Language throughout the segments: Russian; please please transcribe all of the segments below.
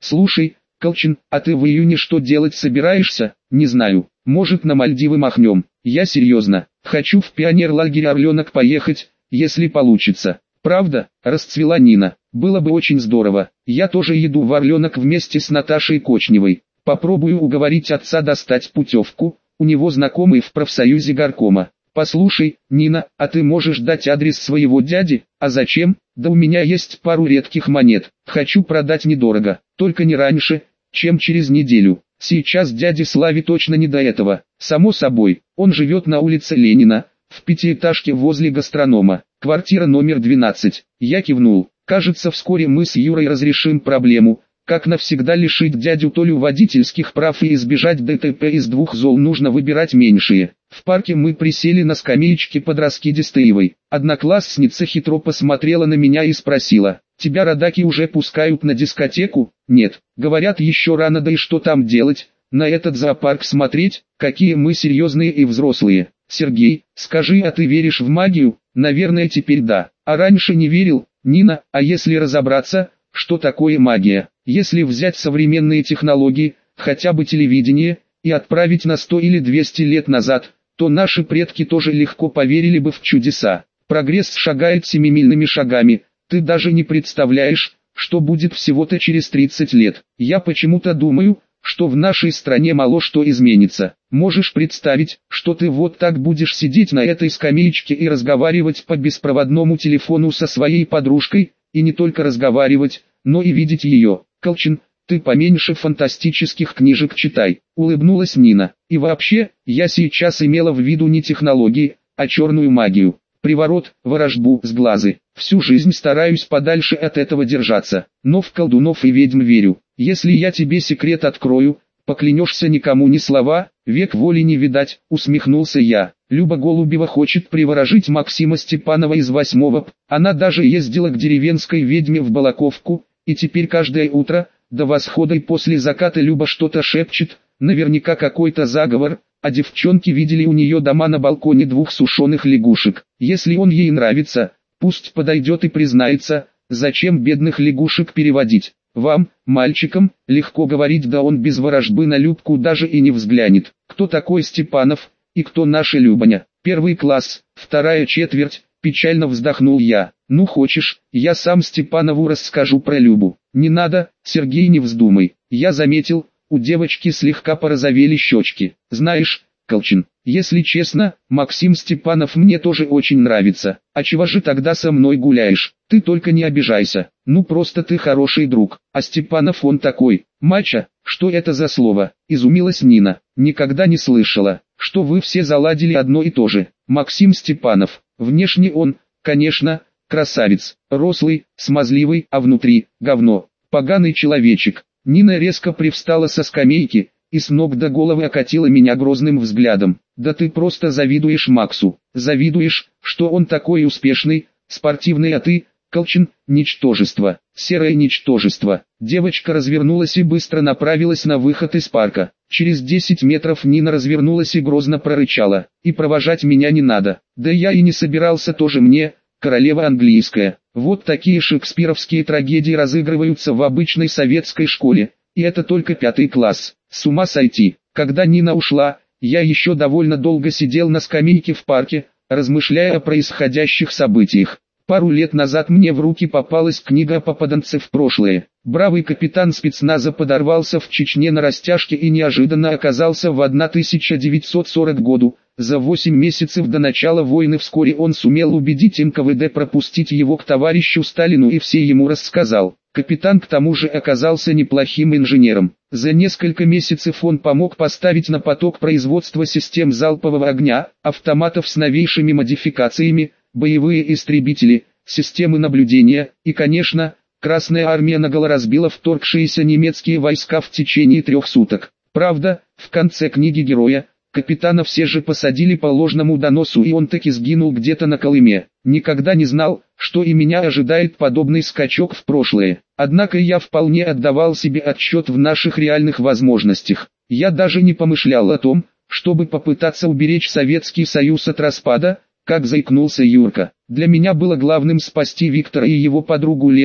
Слушай, Колчин, а ты в июне что делать собираешься? Не знаю, может на Мальдивы махнем. Я серьезно, хочу в пионерлагерь Орленок поехать, если получится. Правда, расцвела Нина. Было бы очень здорово. Я тоже еду в Орленок вместе с Наташей Кочневой. Попробую уговорить отца достать путевку, у него знакомый в профсоюзе горкома. Послушай, Нина, а ты можешь дать адрес своего дяди? А зачем? Да у меня есть пару редких монет. Хочу продать недорого, только не раньше, чем через неделю. Сейчас дяде Славе точно не до этого. Само собой, он живет на улице Ленина, в пятиэтажке возле гастронома, квартира номер 12. Я кивнул. Кажется, вскоре мы с Юрой разрешим проблему, как навсегда лишить дядю Толю водительских прав и избежать ДТП. Из двух зол нужно выбирать меньшие. В парке мы присели на скамеечке под раскидистой ивой. Одноклассница хитро посмотрела на меня и спросила: «Тебя родаки уже пускают на дискотеку?» «Нет, говорят, еще рано, да и что там делать? На этот зоопарк смотреть? Какие мы серьезные и взрослые. Сергей, скажи, а ты веришь в магию?» «Наверное, теперь да. А раньше не верил». «Нина, а если разобраться, что такое магия? Если взять современные технологии, хотя бы телевидение, и отправить на 100 или 200 лет назад, то наши предки тоже легко поверили бы в чудеса. Прогресс шагает семимильными шагами, ты даже не представляешь, что будет всего-то через 30 лет. Я почему-то думаю, что в нашей стране мало что изменится. Можешь представить, что ты вот так будешь сидеть на этой скамеечке и разговаривать по беспроводному телефону со своей подружкой, и не только разговаривать, но и видеть ее. Колчин, ты поменьше фантастических книжек читай», — улыбнулась Нина. «И вообще, я сейчас имела в виду не технологии, а черную магию. Приворот, ворожбу, сглазы. Всю жизнь стараюсь подальше от этого держаться, но в колдунов и ведьм верю. Если я тебе секрет открою, поклянешься никому ни слова, век воли не видать», — усмехнулся я. Люба Голубева хочет приворожить Максима Степанова из 8-го П. Она даже ездила к деревенской ведьме в Балаковку, и теперь каждое утро, до восхода и после заката Люба что-то шепчет, наверняка какой-то заговор, а девчонки видели у нее дома на балконе 2 сушеных лягушек. Если он ей нравится, пусть подойдет и признается, зачем бедных лягушек переводить. Вам, мальчикам, легко говорить, да он без ворожбы на Любку даже и не взглянет. Кто такой Степанов, и кто наша Любаня? 1 класс, 2 четверть, печально вздохнул я. Ну хочешь, я сам Степанову расскажу про Любу. Не надо, Сергей, не вздумай. Я заметил, у девочки слегка порозовели щечки. Знаешь, Колчин, если честно, Максим Степанов мне тоже очень нравится. А чего же тогда со мной гуляешь? Ты только не обижайся. Ну просто ты хороший друг. А Степанов он такой. Мачо, что это за слово? Изумилась Нина. Никогда не слышала, что вы все заладили одно и то же. Максим Степанов. Внешне он, конечно, красавец. Рослый, смазливый, а внутри говно. Поганый человечек. Нина резко привстала со скамейки и с ног до головы окатила меня грозным взглядом. «Да ты просто завидуешь Максу. Завидуешь, что он такой успешный, спортивный, а ты, Колчин, ничтожество, серое ничтожество». Девочка развернулась и быстро направилась на выход из парка. Через 10 метров Нина развернулась и грозно прорычала: «И провожать меня не надо». «Да я и не собирался, тоже мне, королева английская». Вот такие шекспировские трагедии разыгрываются в обычной советской школе, и это только 5 класс. С ума сойти. Когда Нина ушла, я еще довольно долго сидел на скамейке в парке, размышляя о происходящих событиях. Пару лет назад мне в руки попалась книга о попаданце в прошлое. Бравый капитан спецназа подорвался в Чечне на растяжке и неожиданно оказался в 1940 году. За 8 месяцев до начала войны вскоре он сумел убедить НКВД пропустить его к товарищу Сталину и все ему рассказал. Капитан к тому же оказался неплохим инженером. За несколько месяцев он помог поставить на поток производство систем залпового огня, автоматов с новейшими модификациями, боевые истребители, системы наблюдения и, конечно, Красная армия наголо разбила вторгшиеся немецкие войска в течение 3 суток. Правда, в конце книги героя, капитана все же посадили по ложному доносу, и он таки сгинул где-то на Колыме. Никогда не знал, что и меня ожидает подобный скачок в прошлое. Однако я вполне отдавал себе отчет в наших реальных возможностях. Я даже не помышлял о том, чтобы попытаться уберечь Советский Союз от распада, как заикнулся Юрка. Для меня было главным спасти Виктора и его подругу Лену,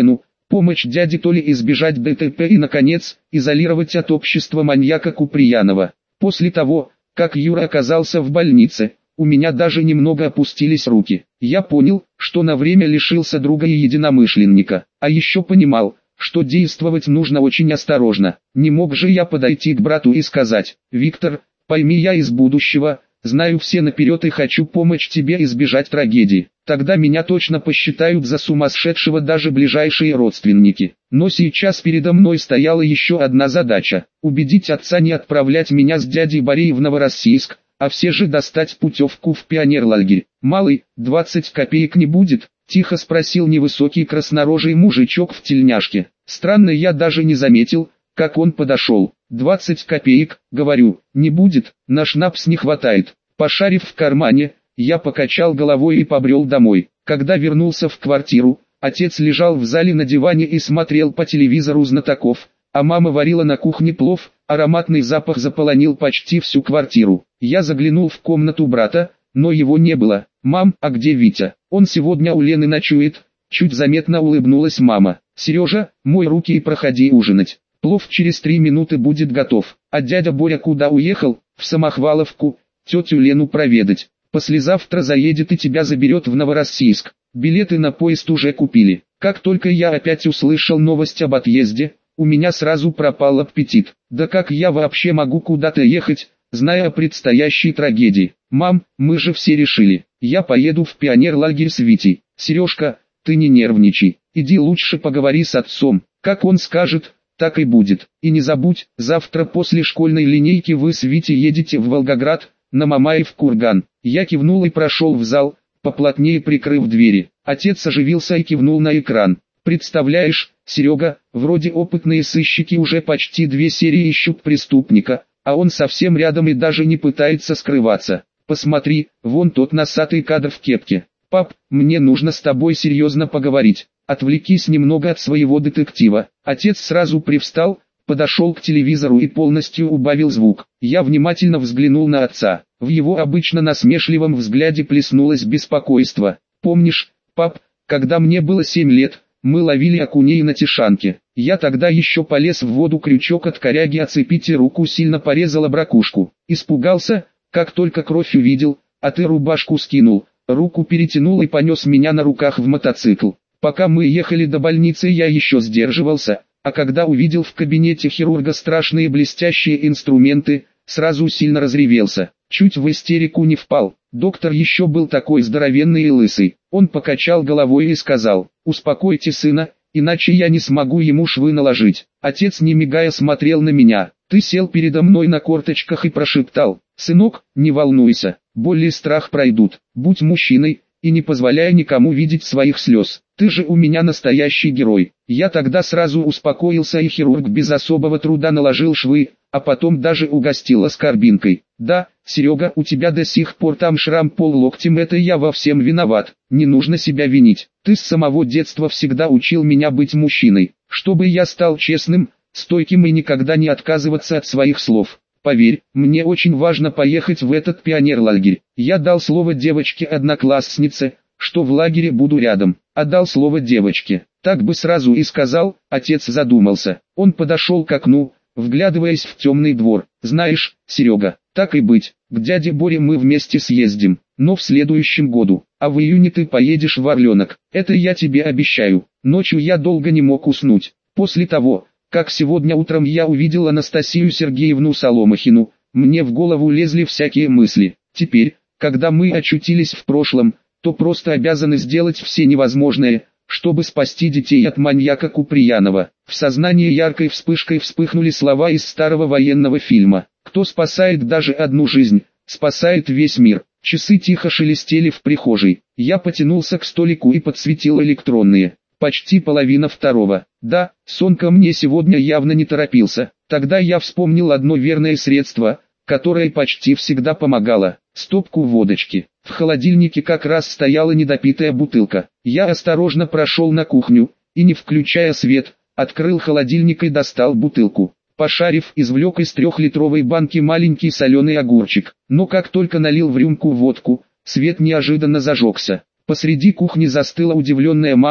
помочь дяде Толе избежать ДТП и, наконец, изолировать от общества маньяка Куприянова. После того, как Юра оказался в больнице, у меня даже немного опустились руки. Я понял, что на время лишился друга и единомышленника, а еще понимал, что действовать нужно очень осторожно. Не мог же я подойти к брату и сказать: «Виктор, пойми, я из будущего, знаю все наперед и хочу помочь тебе избежать трагедии». Тогда меня точно посчитают за сумасшедшего даже ближайшие родственники. Но сейчас передо мной стояла еще одна задача – убедить отца не отправлять меня с дядей Борей в Новороссийск, а все же достать путевку в пионерлагерь. «Малый, 20 копеек не будет?» – тихо спросил невысокий краснорожий мужичок в тельняшке. Странно, я даже не заметил, как он подошел. 20 копеек, говорю, не будет, на шнапс не хватает. Пошарив в кармане, я покачал головой и побрел домой. Когда вернулся в квартиру, отец лежал в зале на диване и смотрел по телевизору «Знатоков», а мама варила на кухне плов, ароматный запах заполонил почти всю квартиру. Я заглянул в комнату брата, но его не было. «Мам, а где Витя? Он сегодня у Лены ночует», — чуть заметно улыбнулась мама. «Сережа, мой руки и проходи ужинать. Плов через 3 минуты будет готов». А дядя Боря куда уехал? В Самохваловку, тетю Лену проведать. Послезавтра заедет и тебя заберет в Новороссийск. Билеты на поезд уже купили. Как только я опять услышал новость об отъезде, у меня сразу пропал аппетит. Да как я вообще могу куда-то ехать, зная о предстоящей трагедии? Мам, мы же все решили. Я поеду в пионерлагерь с Витей. Сережка, ты не нервничай. Иди лучше поговори с отцом. Как он скажет, так и будет. И не забудь, завтра после школьной линейки вы с Витей едете в Волгоград, на Мамаев курган. Я кивнул и прошел в зал, поплотнее прикрыв двери. Отец оживился и кивнул на экран. Представляешь, Серега, вроде опытные сыщики уже почти 2 серии ищут преступника, а он совсем рядом и даже не пытается скрываться. Посмотри, вон тот носатый кадр в кепке. Пап, мне нужно с тобой серьезно поговорить. Отвлекись немного от своего детектива. Отец сразу привстал, подошел к телевизору и полностью убавил звук. Я внимательно взглянул на отца. В его обычно насмешливом взгляде плеснулось беспокойство. «Помнишь, пап, когда мне было 7 лет, мы ловили окуней на Тишанке. Я тогда еще полез в воду, крючок от коряги оцепить и руку сильно порезал об ракушку. Испугался, как только кровь увидел, а ты рубашку скинул, руку перетянул и понес меня на руках в мотоцикл. Пока мы ехали до больницы, я еще сдерживался, а когда увидел в кабинете хирурга страшные блестящие инструменты, сразу сильно разревелся. Чуть в истерику не впал. Доктор еще был такой здоровенный и лысый. Он покачал головой и сказал: «Успокойте сына, иначе я не смогу ему швы наложить». Отец, не мигая, смотрел на меня. Ты сел передо мной на корточках и прошептал: «Сынок, не волнуйся, боль и страх пройдут, будь мужчиной и не позволяй никому видеть своих слез. Ты же у меня настоящий герой». Я тогда сразу успокоился, и хирург без особого труда наложил швы, а потом даже угостил аскорбинкой. «Да, Серега, у тебя до сих пор там шрам поллоктем, это я во всем виноват, не нужно себя винить. Ты с самого детства всегда учил меня быть мужчиной, чтобы я стал честным, стойким и никогда не отказываться от своих слов. Поверь, мне очень важно поехать в этот пионерлагерь. Я дал слово девочке-однокласснице, что в лагере буду рядом. Отдал слово девочке. Так бы сразу и сказал». Отец задумался. Он подошел к окну, вглядываясь в темный двор. «Знаешь, Серега, так и быть, к дяде Боре мы вместе съездим, но в следующем году, а в июне ты поедешь в Орленок, это я тебе обещаю». Ночью я долго не мог уснуть. После того, как сегодня утром я увидел Анастасию Сергеевну Соломахину, мне в голову лезли всякие мысли. Теперь, когда мы очутились в прошлом, то просто обязаны сделать все невозможное, чтобы спасти детей от маньяка Куприянова. В сознании яркой вспышкой вспыхнули слова из старого военного фильма: «Кто спасает даже одну жизнь, спасает весь мир». Часы тихо шелестели в прихожей. Я потянулся к столику и подсветил электронные. Почти 1:30. Да, сон ко мне сегодня явно не торопился. Тогда я вспомнил одно верное средство, которое почти всегда помогало: стопку водочки. В холодильнике как раз стояла недопитая бутылка. Я осторожно прошел на кухню и, не включая свет, открыл холодильник и достал бутылку. Пошарив, извлек из 3-литровой банки маленький соленый огурчик. Но как только налил в рюмку водку, свет неожиданно зажегся. Посреди кухни застыла удивленная мама,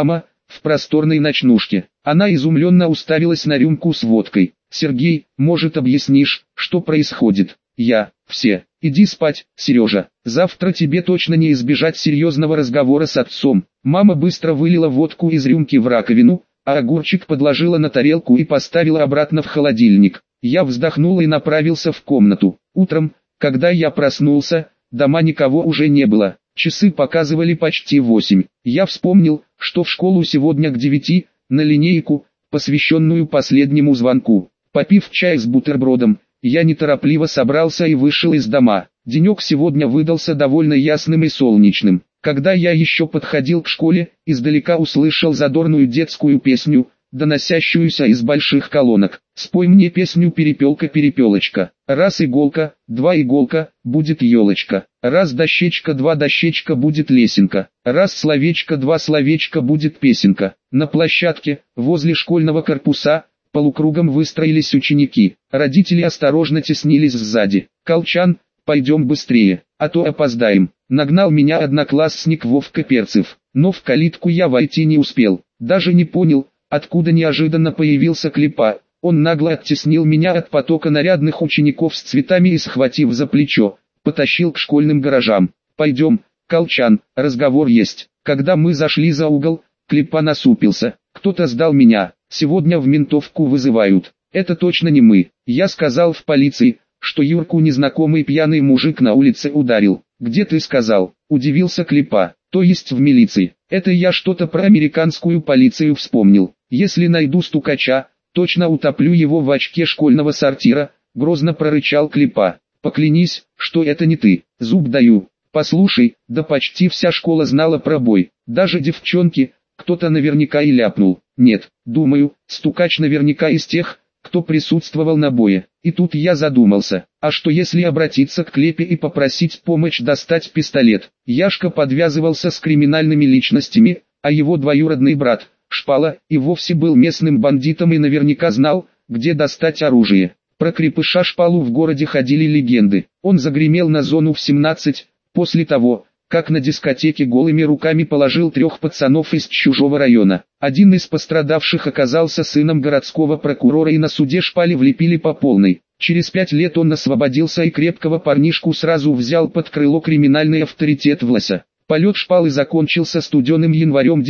в просторной ночнушке. Она изумленно уставилась на рюмку с водкой. «Сергей, может, объяснишь, что происходит?» Все, иди спать, Сережа, завтра тебе точно не избежать серьезного разговора с отцом». Мама быстро вылила водку из рюмки в раковину, а огурчик подложила на тарелку и поставила обратно в холодильник. Я вздохнул и направился в комнату. Утром, когда я проснулся, дома никого уже не было. Часы показывали почти 8. Я вспомнил, что в школу сегодня к 9, на линейку, посвященную последнему звонку. Попив чай с бутербродом, я неторопливо собрался и вышел из дома. Денек сегодня выдался довольно ясным и солнечным. Когда я еще подходил к школе, издалека услышал задорную детскую песню, доносящуюся из больших колонок. «Спой мне песню, перепелка-перепелочка. Раз иголка, два иголка, будет елочка. Раз дощечка, два дощечка, будет лесенка. Раз словечко, два словечка, будет песенка». На площадке, возле школьного корпуса, полукругом выстроились ученики. Родители осторожно теснились сзади. «Колчан, пойдем быстрее, а то опоздаем», — нагнал меня одноклассник Вовка Перцев. Но в калитку я войти не успел. Даже не понял, откуда неожиданно появился Клепа. Он нагло оттеснил меня от потока нарядных учеников с цветами и, схватив за плечо, потащил к школьным гаражам. «Пойдем, Колчан, разговор есть». Когда мы зашли за угол, Клепа насупился. «Кто-то сдал меня, сегодня в ментовку вызывают». «Это точно не мы. Я сказал в полиции, что Юрку незнакомый пьяный мужик на улице ударил». «Где ты сказал?» – удивился Клепа. «То есть в милиции. Это я что-то про американскую полицию вспомнил. Если найду стукача, точно утоплю его в очке школьного сортира», — грозно прорычал Клепа. «Поклянись, что это не ты, зуб даю». «Послушай, да почти вся школа знала про бой, даже девчонки, кто-то наверняка и ляпнул». «Нет, думаю, стукач наверняка из тех, кто присутствовал на бое». И тут я задумался, а что если обратиться к Клепе и попросить помощь достать пистолет? Яшка подвязывался с криминальными личностями, а его двоюродный брат, Шпала, и вовсе был местным бандитом и наверняка знал, где достать оружие. Про крепыша Шпалу в городе ходили легенды. Он загремел на зону в 17, после того, как на дискотеке голыми руками положил 3 пацанов из чужого района. Один из пострадавших оказался сыном городского прокурора, и на суде Шпале влепили по полной. Через 5 лет он освободился и крепкого парнишку сразу взял под крыло криминальный авторитет Влася. Полет Шпалы закончился студеным январем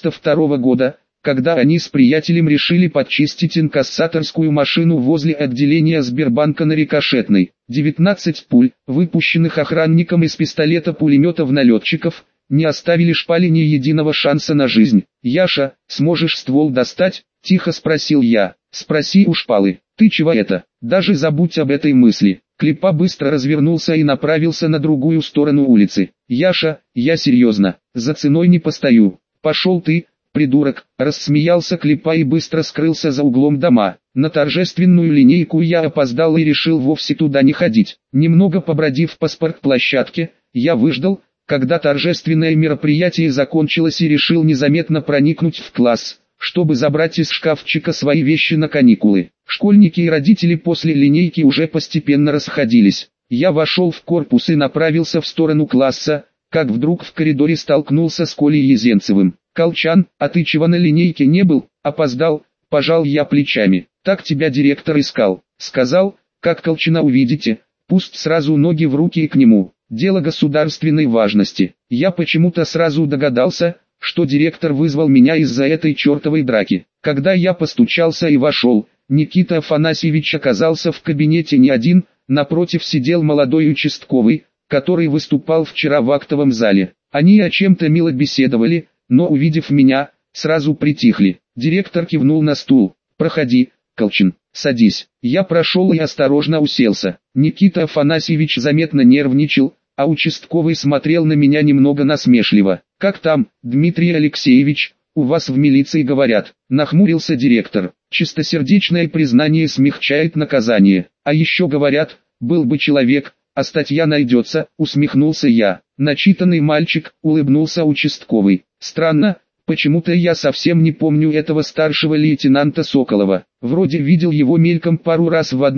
92 года, когда они с приятелем решили подчистить инкассаторскую машину возле отделения Сбербанка на Рикошетной. 19 пуль, выпущенных охранником из пистолета-пулемета в налетчиков, не оставили Шпале ни единого шанса на жизнь. «Яша, сможешь ствол достать?» – тихо спросил я. «Спроси у Шпалы. Ты чего это? Даже забудь об этой мысли». Клепа быстро развернулся и направился на другую сторону улицы. «Яша, я серьезно, за ценой не постою». «Пошел ты, придурок», — рассмеялся Клепа и быстро скрылся за углом дома. На торжественную линейку я опоздал и решил вовсе туда не ходить. Немного побродив по спортплощадке, я выждал, когда торжественное мероприятие закончилось, и решил незаметно проникнуть в класс, чтобы забрать из шкафчика свои вещи на каникулы. Школьники и родители после линейки уже постепенно расходились. Я вошел в корпус и направился в сторону класса, как вдруг в коридоре столкнулся с Колей Езенцевым. «Колчан, а ты чего на линейке не был? Опоздал?» – пожал я плечами. «Так тебя директор искал. Сказал, как Колчана увидите, пусть сразу ноги в руки и к нему. Дело государственной важности». Я почему-то сразу догадался, что директор вызвал меня из-за этой чертовой драки. Когда я постучался и вошел, Никита Афанасьевич оказался в кабинете не один, напротив сидел молодой участковый, который выступал вчера в актовом зале. Они о чем-то мило беседовали, но увидев меня, сразу притихли. Директор кивнул на стул. «Проходи, Колчин, садись». Я прошел и осторожно уселся. Никита Афанасьевич заметно нервничал, а участковый смотрел на меня немного насмешливо. «Как там, Дмитрий Алексеевич, у вас в милиции говорят?» — нахмурился директор. «Чистосердечное признание смягчает наказание. А еще говорят, был бы человек, а статья найдется», — усмехнулся я. «Начитанный мальчик», — улыбнулся участковый. «Странно, почему-то я совсем не помню этого старшего лейтенанта Соколова. Вроде видел его мельком пару раз в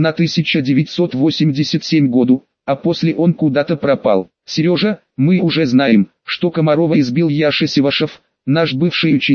1987 году, а после он куда-то пропал. Сережа, мы уже знаем, что Комарова избил Яша Севашев, наш бывший ученик»,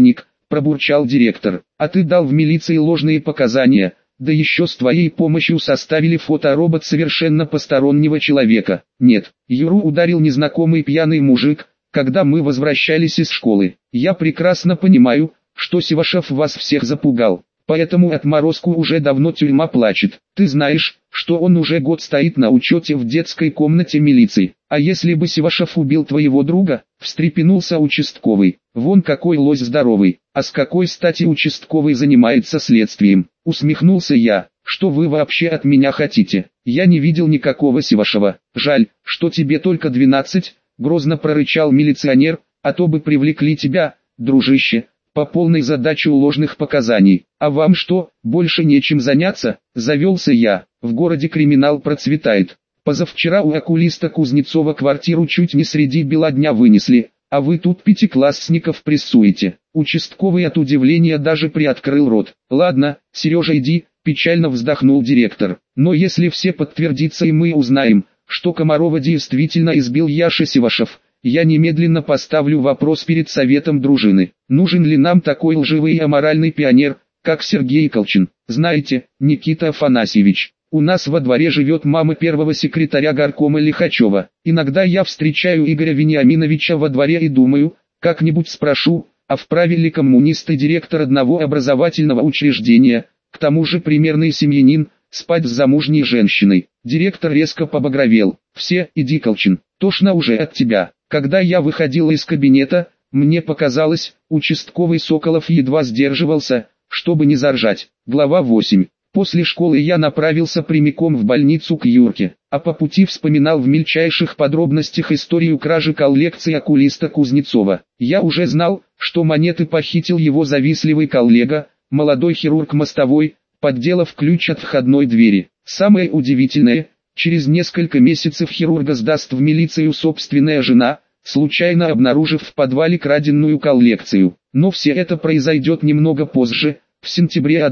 пробурчал директор. А ты дал в милиции ложные показания, да еще с твоей помощью составили фоторобот совершенно постороннего человека. Нет, Юру ударил незнакомый пьяный мужик, когда мы возвращались из школы. Я прекрасно понимаю, что Севашев вас всех запугал. Поэтому отморозку уже давно тюрьма плачет. Ты знаешь, что он уже год стоит на учете в детской комнате милиции. А если бы Севашев убил твоего друга? Встрепенулся участковый. Вон какой лось здоровый. А с какой стати участковый занимается следствием? Усмехнулся я. Что вы вообще от меня хотите? Я не видел никакого Севашева. Жаль, что тебе только 12, грозно прорычал милиционер, а то бы привлекли тебя, дружище, по полной задаче ложных показаний. А вам что, больше нечем заняться? Завелся я. В городе криминал процветает. Позавчера у окулиста Кузнецова квартиру чуть не среди бела дня вынесли, а вы тут пятиклассников прессуете. Участковый от удивления даже приоткрыл рот. Ладно, Сережа, иди, печально вздохнул директор. Но если все подтвердится и мы узнаем, что Комарова действительно избил Яша Севашев, я немедленно поставлю вопрос перед советом дружины. Нужен ли нам такой лживый и аморальный пионер, как Сергей Колчин? Знаете, Никита Афанасьевич, у нас во дворе живет мама первого секретаря горкома Лихачева. Иногда я встречаю Игоря Вениаминовича во дворе и думаю, как-нибудь спрошу, а вправе ли коммунисты директор одного образовательного учреждения, к тому же примерный семьянин, спать с замужней женщиной? Директор резко побагровел. Все, иди, Колчин, тошно уже от тебя. Когда я выходил из кабинета, мне показалось, участковый Соколов едва сдерживался, чтобы не заржать. Глава 8. После школы я направился прямиком в больницу к Юрке, а по пути вспоминал в мельчайших подробностях историю кражи коллекции окулиста Кузнецова. Я уже знал, что монеты похитил его завистливый коллега, молодой хирург Мостовой, подделав ключ от входной двери. Самое удивительное, через несколько месяцев хирурга сдаст в милицию собственная жена, случайно обнаружив в подвале краденную коллекцию. Но все это произойдет немного позже, в сентябре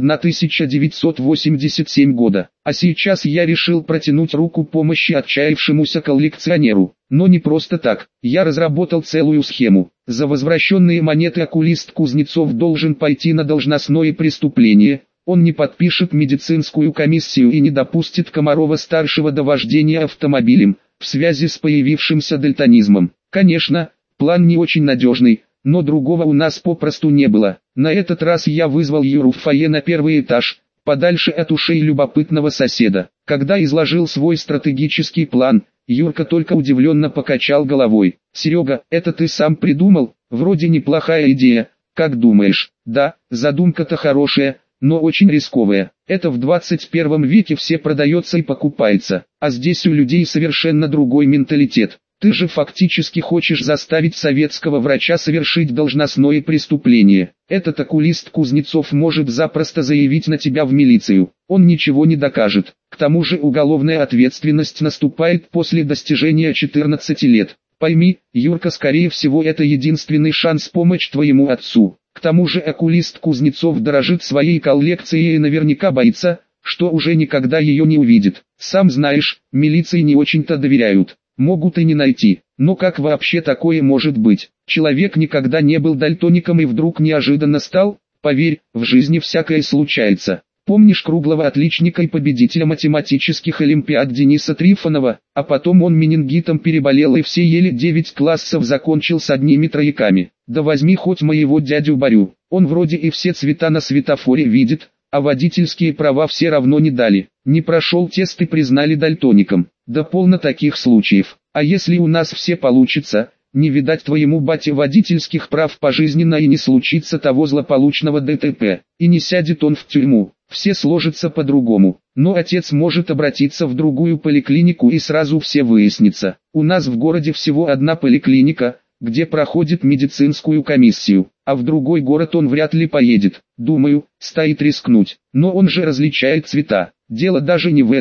1987 года. А сейчас я решил протянуть руку помощи отчаявшемуся коллекционеру. Но не просто так, я разработал целую схему. За возвращенные монеты окулист Кузнецов должен пойти на должностное преступление. Он не подпишет медицинскую комиссию и не допустит Комарова-старшего до вождения автомобилем, в связи с появившимся дальтонизмом. Конечно, план не очень надежный, но другого у нас попросту не было. На этот раз я вызвал Юру в фойе на первый этаж, подальше от ушей любопытного соседа. Когда изложил свой стратегический план, Юрка только удивленно покачал головой. «Серега, это ты сам придумал? Вроде неплохая идея, как думаешь?» «Да, задумка-то хорошая, но очень рисковая. Это в 21 веке все продается и покупается, а здесь у людей совершенно другой менталитет. Ты же фактически хочешь заставить советского врача совершить должностное преступление. Этот окулист Кузнецов может запросто заявить на тебя в милицию. Он ничего не докажет. К тому же уголовная ответственность наступает после достижения 14 лет. Пойми, Юрка, скорее всего это единственный шанс помочь твоему отцу. К тому же окулист Кузнецов дорожит своей коллекцией и наверняка боится, что уже никогда ее не увидит. Сам знаешь, милиции не очень-то доверяют. Могут и не найти. Но как вообще такое может быть? Человек никогда не был дальтоником и вдруг неожиданно стал? Поверь, в жизни всякое случается. Помнишь круглого отличника и победителя математических олимпиад Дениса Трифонова? А потом он менингитом переболел и все еле 9 классов закончил с одними трояками. Да возьми хоть моего дядю Борю. Он вроде и все цвета на светофоре видит, а водительские права все равно не дали. Не прошел тест и признали дальтоником. Да полно таких случаев. А если у нас все получится, не видать твоему бате водительских прав пожизненно и не случится того злополучного ДТП. И не сядет он в тюрьму. Все сложится по-другому. Но отец может обратиться в другую поликлинику и сразу все выяснится. У нас в городе всего одна поликлиника, где проходит медицинскую комиссию, а в другой город он вряд ли поедет. Думаю, стоит рискнуть. Но он же различает цвета. Дело даже не в этом.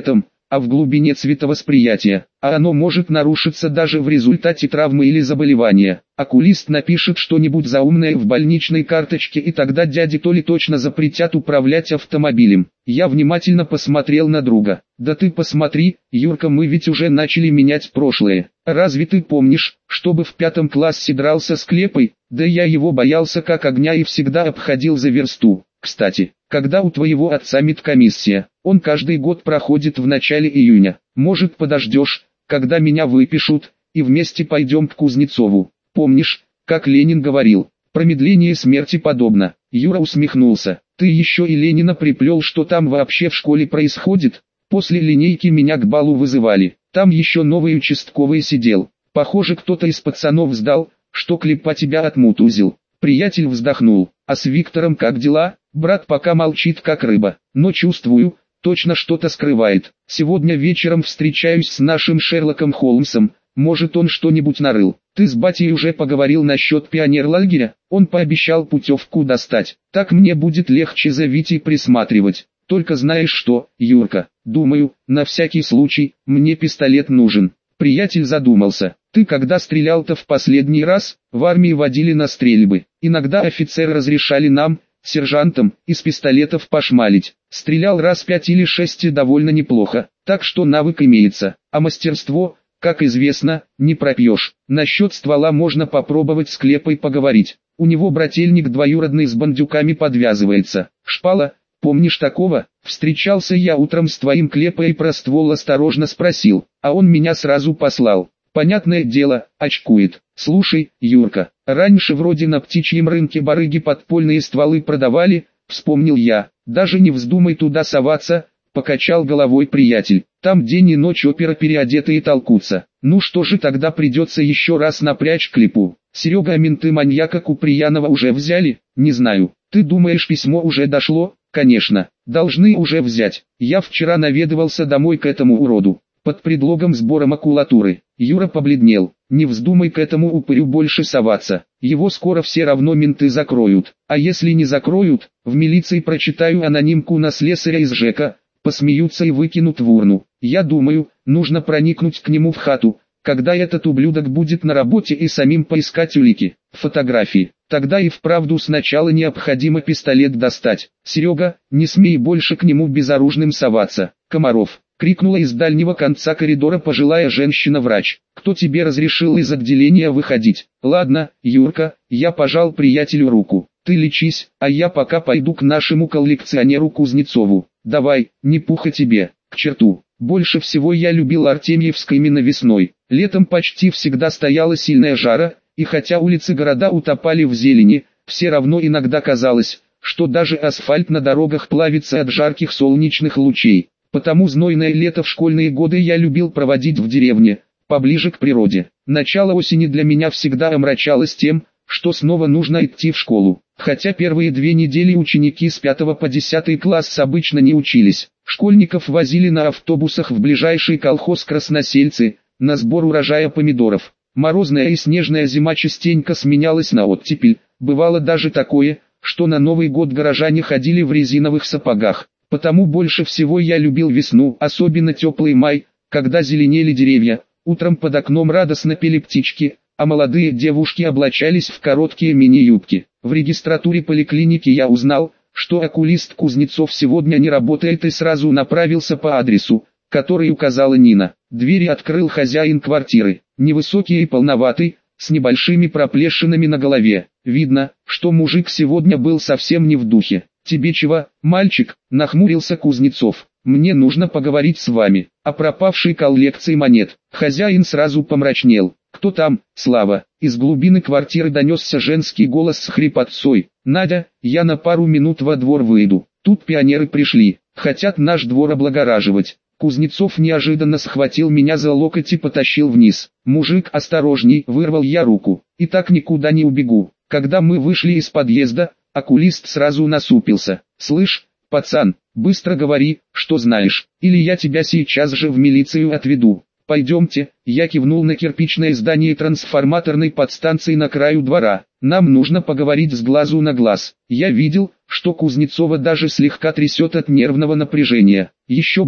а в глубине цветовосприятия, а оно может нарушиться даже в результате травмы или заболевания. Окулист напишет что-нибудь заумное в больничной карточке, и тогда дяде Толе точно запретят управлять автомобилем. Я внимательно посмотрел на друга. Да ты посмотри, Юрка, мы ведь уже начали менять прошлое. Разве ты помнишь, чтобы в 5 классе дрался с Клепой? Да я его боялся как огня и всегда обходил за версту. Кстати, когда у твоего отца медкомиссия? Он каждый год проходит в начале июня. Может, подождешь, когда меня выпишут, и вместе пойдем к Кузнецову? Помнишь, как Ленин говорил, промедление смерти подобно? Юра усмехнулся. Ты еще и Ленина приплел, что там вообще в школе происходит? После линейки меня к балу вызывали. Там еще новый участковый сидел. Похоже, кто-то из пацанов сдал, что Клепа тебя отмутузил. Приятель вздохнул. А с Виктором как дела? Брат пока молчит как рыба, но чувствую, точно что-то скрывает. Сегодня вечером встречаюсь с нашим Шерлоком Холмсом, может он что-нибудь нарыл. Ты с батей уже поговорил насчет пионерлагеря? Он пообещал путевку достать. Так мне будет легче за Витей присматривать. Только знаешь что, Юрка, думаю, на всякий случай, мне пистолет нужен. Приятель задумался. Ты когда стрелял-то в последний раз? В армии водили на стрельбы. Иногда офицеры разрешали нам, сержантам, из пистолетов пошмалить. Стрелял раз 5 или 6 довольно неплохо, так что навык имеется. А мастерство, как известно, не пропьешь. Насчет ствола можно попробовать с Клепой поговорить. У него брательник двоюродный с бандюками подвязывается. Шпала, помнишь такого? Встречался я утром с твоим Клепой и про ствол осторожно спросил, а он меня сразу послал. Понятное дело, очкует. Слушай, Юрка, раньше вроде на птичьем рынке барыги подпольные стволы продавали, вспомнил я. Даже не вздумай туда соваться, покачал головой приятель. Там день и ночь опера переодетые толкутся. Ну что же, тогда придется еще раз напрячь Клепу. Серега, а менты маньяка Куприянова уже взяли? Не знаю. Ты думаешь, письмо уже дошло? Конечно, должны уже взять. Я вчера наведывался домой к этому уроду. Под предлогом сбора макулатуры. Юра побледнел. Не вздумай к этому упырю больше соваться. Его скоро все равно менты закроют. А если не закроют, в милиции прочитаю анонимку на слесаря из ЖЭКа, посмеются и выкинут в урну. Я думаю, нужно проникнуть к нему в хату, когда этот ублюдок будет на работе, и самим поискать улики, фотографии. Тогда и вправду сначала необходимо пистолет достать. Серега, не смей больше к нему безоружным соваться. Комаров. Крикнула из дальнего конца коридора пожилая женщина-врач. «Кто тебе разрешил из отделения выходить?» «Ладно, Юрка», я пожал приятелю руку. «Ты лечись, а я пока пойду к нашему коллекционеру Кузнецову. Давай, не пуха тебе, к черту». Больше всего я любил Артемьевск именно весной. Летом почти всегда стояла сильная жара, и хотя улицы города утопали в зелени, все равно иногда казалось, что даже асфальт на дорогах плавится от жарких солнечных лучей. Потому знойное лето в школьные годы я любил проводить в деревне, поближе к природе. Начало осени для меня всегда омрачалось тем, что снова нужно идти в школу. Хотя первые 2 недели ученики с 5 по 10 класс обычно не учились. Школьников возили на автобусах в ближайший колхоз Красносельцы, на сбор урожая помидоров. Морозная и снежная зима частенько сменялась на оттепель. Бывало даже такое, что на Новый год горожане ходили в резиновых сапогах. Потому больше всего я любил весну, особенно теплый май, когда зеленели деревья, утром под окном радостно пели птички, а молодые девушки облачались в короткие мини-юбки. В регистратуре поликлиники я узнал, что окулист Кузнецов сегодня не работает, и сразу направился по адресу, который указала Нина. Двери открыл хозяин квартиры, невысокий и полноватый, с небольшими проплешинами на голове. Видно, что мужик сегодня был совсем не в духе. «Тебе чего, мальчик?» – нахмурился Кузнецов. «Мне нужно поговорить с вами о пропавшей коллекции монет». Хозяин сразу помрачнел. «Кто там, Слава?» Из глубины квартиры донесся женский голос с хрипотцой. «Надя, я на пару минут во двор выйду. Тут пионеры пришли, хотят наш двор облагораживать». Кузнецов неожиданно схватил меня за локоть и потащил вниз. «Мужик, осторожней!» – вырвал я руку. «И так никуда не убегу». Когда мы вышли из подъезда, окулист сразу насупился. «Слышь, пацан, быстро говори, что знаешь, или я тебя сейчас же в милицию отведу». «Пойдемте», я кивнул на кирпичное здание трансформаторной подстанции на краю двора. «Нам нужно поговорить с глазу на глаз». Я видел, что Кузнецова даже слегка трясет от нервного напряжения. Еще бы,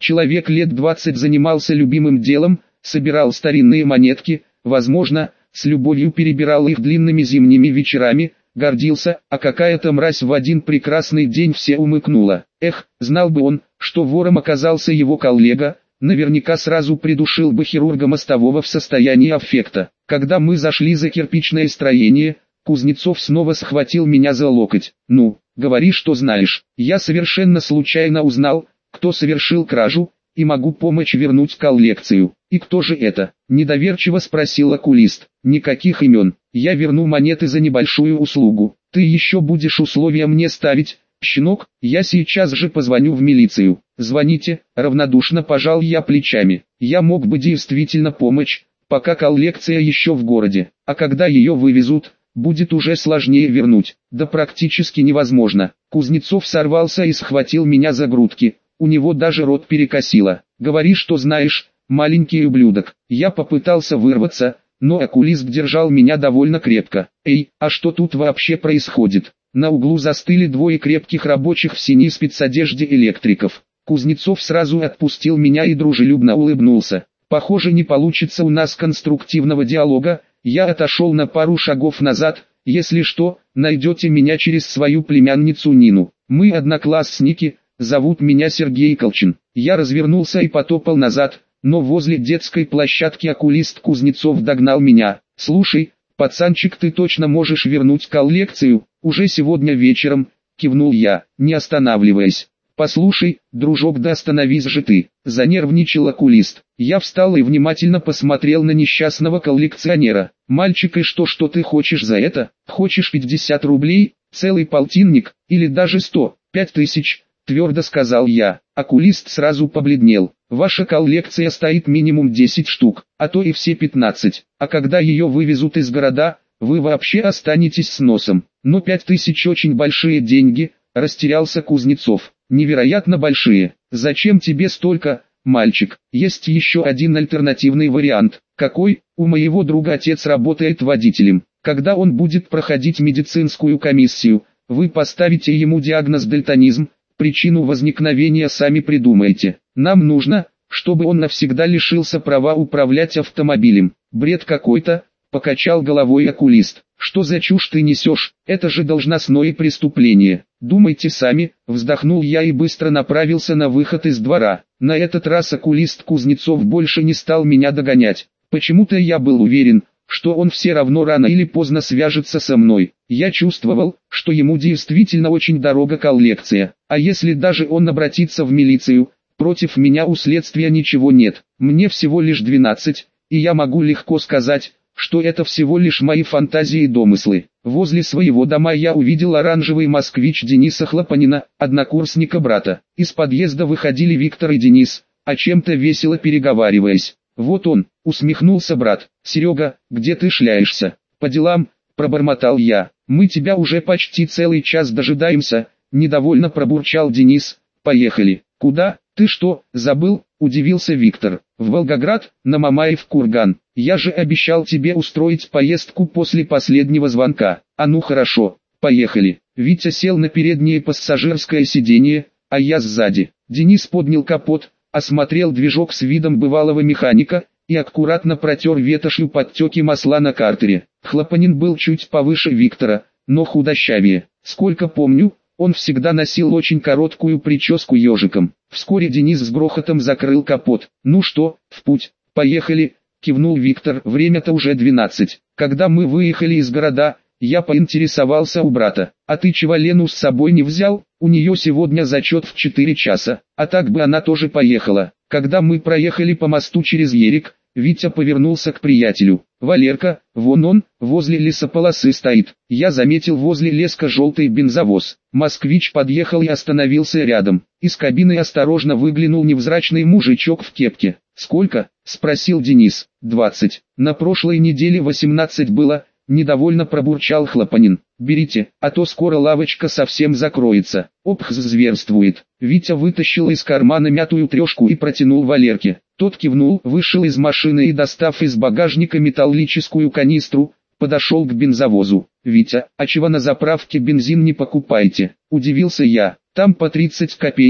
Человек лет 20 занимался любимым делом, собирал старинные монетки, возможно, с любовью перебирал их длинными зимними вечерами, гордился, а какая-то мразь в один прекрасный день все умыкнула. Эх, знал бы он, что вором оказался его коллега, наверняка сразу придушил бы хирурга мостового в состоянии аффекта. Когда мы зашли за кирпичное строение, Кузнецов снова схватил меня за локоть. «Ну, говори, что знаешь. Я совершенно случайно узнал, кто совершил кражу, и могу помочь вернуть коллекцию». «И кто же это?» – недоверчиво спросил окулист. «Никаких имен. Я верну монеты за небольшую услугу. Ты еще будешь условия мне ставить, щенок? Я сейчас же позвоню в милицию». «Звоните», – равнодушно пожал я плечами. «Я мог бы действительно помочь, пока коллекция еще в городе, а когда ее вывезут, будет уже сложнее вернуть. Да практически невозможно». Кузнецов сорвался и схватил меня за грудки, у него даже рот перекосило. «Говори, что знаешь, маленький ублюдок». Я попытался вырваться, но окулист держал меня довольно крепко. «Эй, а что тут вообще происходит?» На углу застыли двое крепких рабочих в синей спецодежде электриков. Кузнецов сразу отпустил меня и дружелюбно улыбнулся. «Похоже, не получится у нас конструктивного диалога». Я отошел на пару шагов назад. «Если что, найдете меня через свою племянницу Нину. Мы одноклассники, зовут меня Сергей Колчин». Я развернулся и потопал назад, но возле детской площадки окулист Кузнецов догнал меня. «Слушай, пацанчик, ты точно можешь вернуть коллекцию?» «Уже сегодня вечером», — кивнул я, не останавливаясь. «Послушай, дружок, да остановись же ты», — занервничал окулист. Я встал и внимательно посмотрел на несчастного коллекционера. «Мальчик, и что ты хочешь за это? Хочешь 50 рублей, целый полтинник, или даже 100, 5000?» — твердо сказал я. Окулист сразу побледнел. «Ваша коллекция стоит минимум 10 штук, а то и все 15, а когда ее вывезут из города, вы вообще останетесь с носом». «Но 5000 очень большие деньги», — растерялся Кузнецов. «Невероятно большие. Зачем тебе столько, мальчик? Есть еще один альтернативный вариант». «Какой?» «У моего друга отец работает водителем. Когда он будет проходить медицинскую комиссию, вы поставите ему диагноз дальтонизм, причину возникновения сами придумаете. Нам нужно, чтобы он навсегда лишился права управлять автомобилем». «Бред какой-то», — покачал головой окулист. «Что за чушь ты несешь? Это же должностное преступление». «Думайте сами», — вздохнул я и быстро направился на выход из двора. На этот раз окулист Кузнецов больше не стал меня догонять. Почему-то я был уверен, что он все равно рано или поздно свяжется со мной. Я чувствовал, что ему действительно очень дорога коллекция. А если даже он обратится в милицию, против меня у следствия ничего нет. Мне всего лишь 12, и я могу легко сказать, что это всего лишь мои фантазии и домыслы. Возле своего дома я увидел оранжевый москвич Дениса Хлопанина, однокурсника брата. Из подъезда выходили Виктор и Денис, о чем-то весело переговариваясь. «Вот он», — усмехнулся брат. «Серега, где ты шляешься?» «По делам», — пробормотал я. «Мы тебя уже почти целый час дожидаемся», — недовольно пробурчал Денис. «Поехали». «Куда? Ты что, забыл?» — удивился Виктор. «В Волгоград, на Мамаев курган. Я же обещал тебе устроить поездку после последнего звонка». «А ну хорошо, поехали». Витя сел на переднее пассажирское сиденье, а я сзади. Денис поднял капот, осмотрел движок с видом бывалого механика и аккуратно протер ветошью подтеки масла на картере. Хлопанин был чуть повыше Виктора, но худощавее. Сколько помню, он всегда носил очень короткую прическу ежиком. Вскоре Денис с грохотом закрыл капот. «Ну что, в путь, поехали», — кивнул Виктор. «Время-то уже 12. Когда мы выехали из города, я поинтересовался у брата: «А ты чего Лену с собой не взял? У нее сегодня зачет в 4 часа, а так бы она тоже поехала». Когда мы проехали по мосту через Ерик, Витя повернулся к приятелю. «Валерка, вон он, возле лесополосы стоит». Я заметил возле леска желтый бензовоз. Москвич подъехал и остановился рядом. Из кабины осторожно выглянул невзрачный мужичок в кепке. «Сколько?» — спросил Денис. 20. На прошлой неделе 18 было. Недовольно пробурчал Хлопанин. «Берите, а то скоро лавочка совсем закроется». «Опх, зверствует». Витя вытащил из кармана мятую трешку и протянул Валерке. Тот кивнул, вышел из машины и, достав из багажника металлическую канистру, подошел к бензовозу. «Витя, а чего на заправке бензин не покупаете?» — удивился я. «Там по 30 копеек»,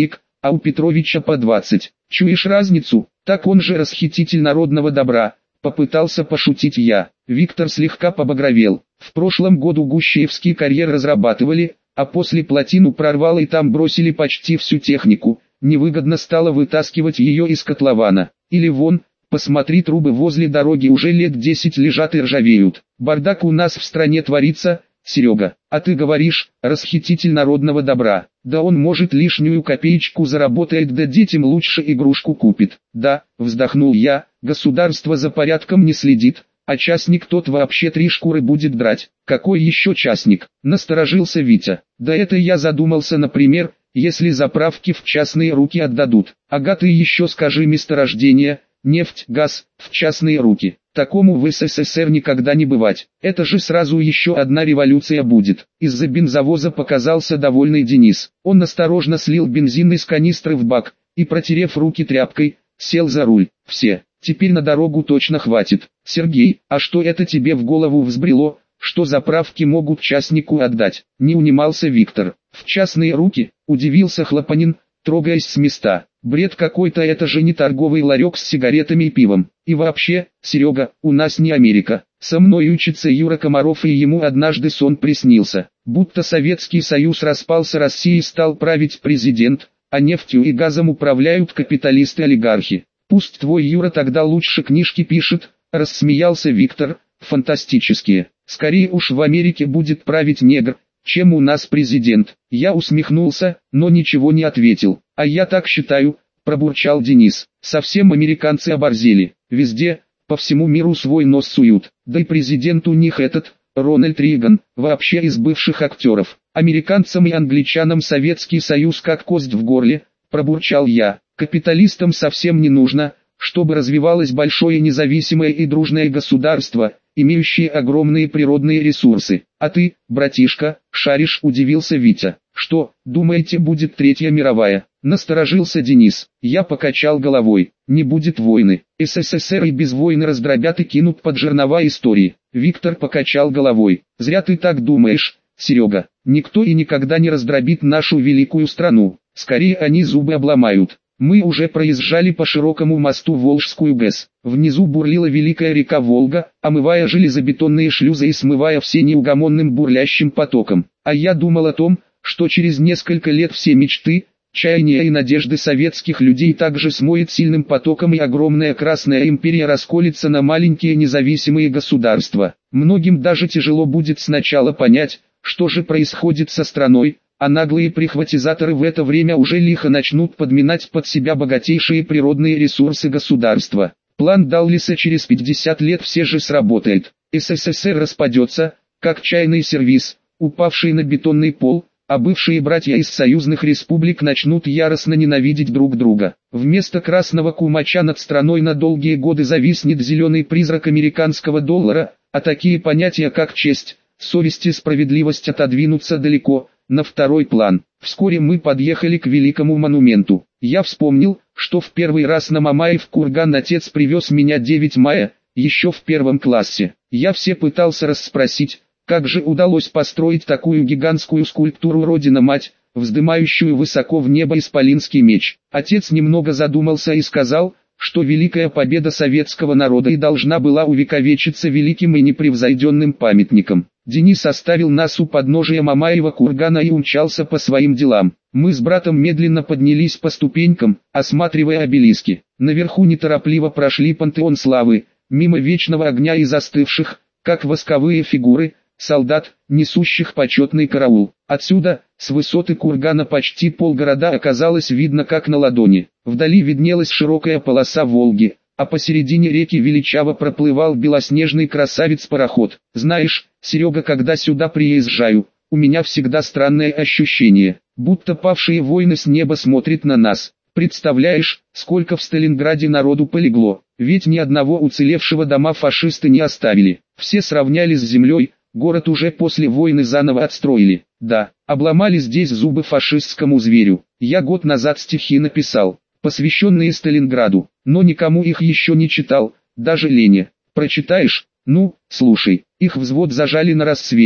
а у Петровича по 20. Чуешь разницу? Так он же расхититель народного добра. Попытался пошутить я. Виктор слегка побагровел. В прошлом году Гущеевский карьер разрабатывали, а после плотину прорвало и там бросили почти всю технику. Невыгодно стало вытаскивать ее из котлована. Или вон, посмотри, трубы возле дороги уже лет 10 лежат и ржавеют. Бардак у нас в стране творится, Серега. А ты говоришь, расхититель народного добра. Да он может лишнюю копеечку заработает, да детям лучше игрушку купит. Да, вздохнул я, государство за порядком не следит, а частник тот вообще 3 шкуры будет драть. Какой еще частник? Насторожился Витя. Да это я задумался, например, если заправки в частные руки отдадут. Ага, ты еще скажи месторождение, нефть, газ, в частные руки. Такому в СССР никогда не бывать. Это же сразу еще одна революция будет. Из-за бензовоза показался довольный Денис. Он осторожно слил бензин из канистры в бак и, протерев руки тряпкой, сел за руль. Все, теперь на дорогу точно хватит. Сергей, а что это тебе в голову взбрело, что заправки могут частнику отдать? Не унимался Виктор. В частные руки, удивился Хлопанин, трогаясь с места. Бред какой-то, это же не торговый ларек с сигаретами и пивом. И вообще, Серега, у нас не Америка. Со мной учится Юра Комаров, и ему однажды сон приснился. Будто Советский Союз распался, Россией стал править президент, а нефтью и газом управляют капиталисты-олигархи. Пусть твой Юра тогда лучше книжки пишет, рассмеялся Виктор, фантастические. Скорее уж в Америке будет править негр, чем у нас президент. Я усмехнулся, но ничего не ответил. А я так считаю, пробурчал Денис. Совсем американцы оборзели. Везде, по всему миру свой нос суют. Да и президент у них этот, Рональд Рейган, вообще из бывших актеров. Американцам и англичанам Советский Союз как кость в горле, пробурчал я. Капиталистам совсем не нужно, чтобы развивалось большое независимое и дружное государство, имеющие огромные природные ресурсы. А ты, братишка, шаришь, удивился Витя. Что, думаете, будет Третья мировая? Насторожился Денис. Я покачал головой. Не будет войны. СССР и без войны раздробят и кинут под жернова истории. Виктор покачал головой. Зря ты так думаешь, Серега. Никто и никогда не раздробит нашу великую страну. Скорее они зубы обломают. Мы уже проезжали по широкому мосту Волжскую ГЭС. Внизу бурлила великая река Волга, омывая железобетонные шлюзы и смывая все неугомонным бурлящим потоком. А я думал о том, что через несколько лет все мечты, чаяния и надежды советских людей также смоет сильным потоком, и огромная Красная империя расколется на маленькие независимые государства. Многим даже тяжело будет сначала понять, что же происходит со страной, а наглые прихватизаторы в это время уже лихо начнут подминать под себя богатейшие природные ресурсы государства. План Даллеса через 50 лет все же сработает. СССР распадется, как чайный сервиз, упавший на бетонный пол, а бывшие братья из союзных республик начнут яростно ненавидеть друг друга. Вместо красного кумача над страной на долгие годы зависнет зеленый призрак американского доллара, а такие понятия как честь, совесть и справедливость отодвинутся далеко, на второй план. Вскоре мы подъехали к великому монументу. Я вспомнил, что в первый раз на Мамаев курган отец привез меня 9 мая, еще в 1 классе. Я все пытался расспросить, как же удалось построить такую гигантскую скульптуру Родина-Мать, вздымающую высоко в небо исполинский меч. Отец немного задумался и сказал, что великая победа советского народа и должна была увековечиться великим и непревзойденным памятником. Денис оставил нас у подножия Мамаева кургана и умчался по своим делам. Мы с братом медленно поднялись по ступенькам, осматривая обелиски. Наверху неторопливо прошли пантеон славы, мимо вечного огня и застывших, как восковые фигуры, солдат, несущих почетный караул. Отсюда, с высоты кургана, почти полгорода оказалось видно как на ладони. Вдали виднелась широкая полоса Волги, а посередине реки величаво проплывал белоснежный красавец-пароход. Знаешь, Серега, когда сюда приезжаю, у меня всегда странное ощущение, будто павшие воины с неба смотрят на нас. Представляешь, сколько в Сталинграде народу полегло, ведь ни одного уцелевшего дома фашисты не оставили. Все сравняли с землей, город уже после войны заново отстроили. Да, обломали здесь зубы фашистскому зверю. Я год назад стихи написал, посвященные Сталинграду, но никому их еще не читал, даже Лене. Прочитаешь? Ну, слушай, их взвод зажали на рассвете.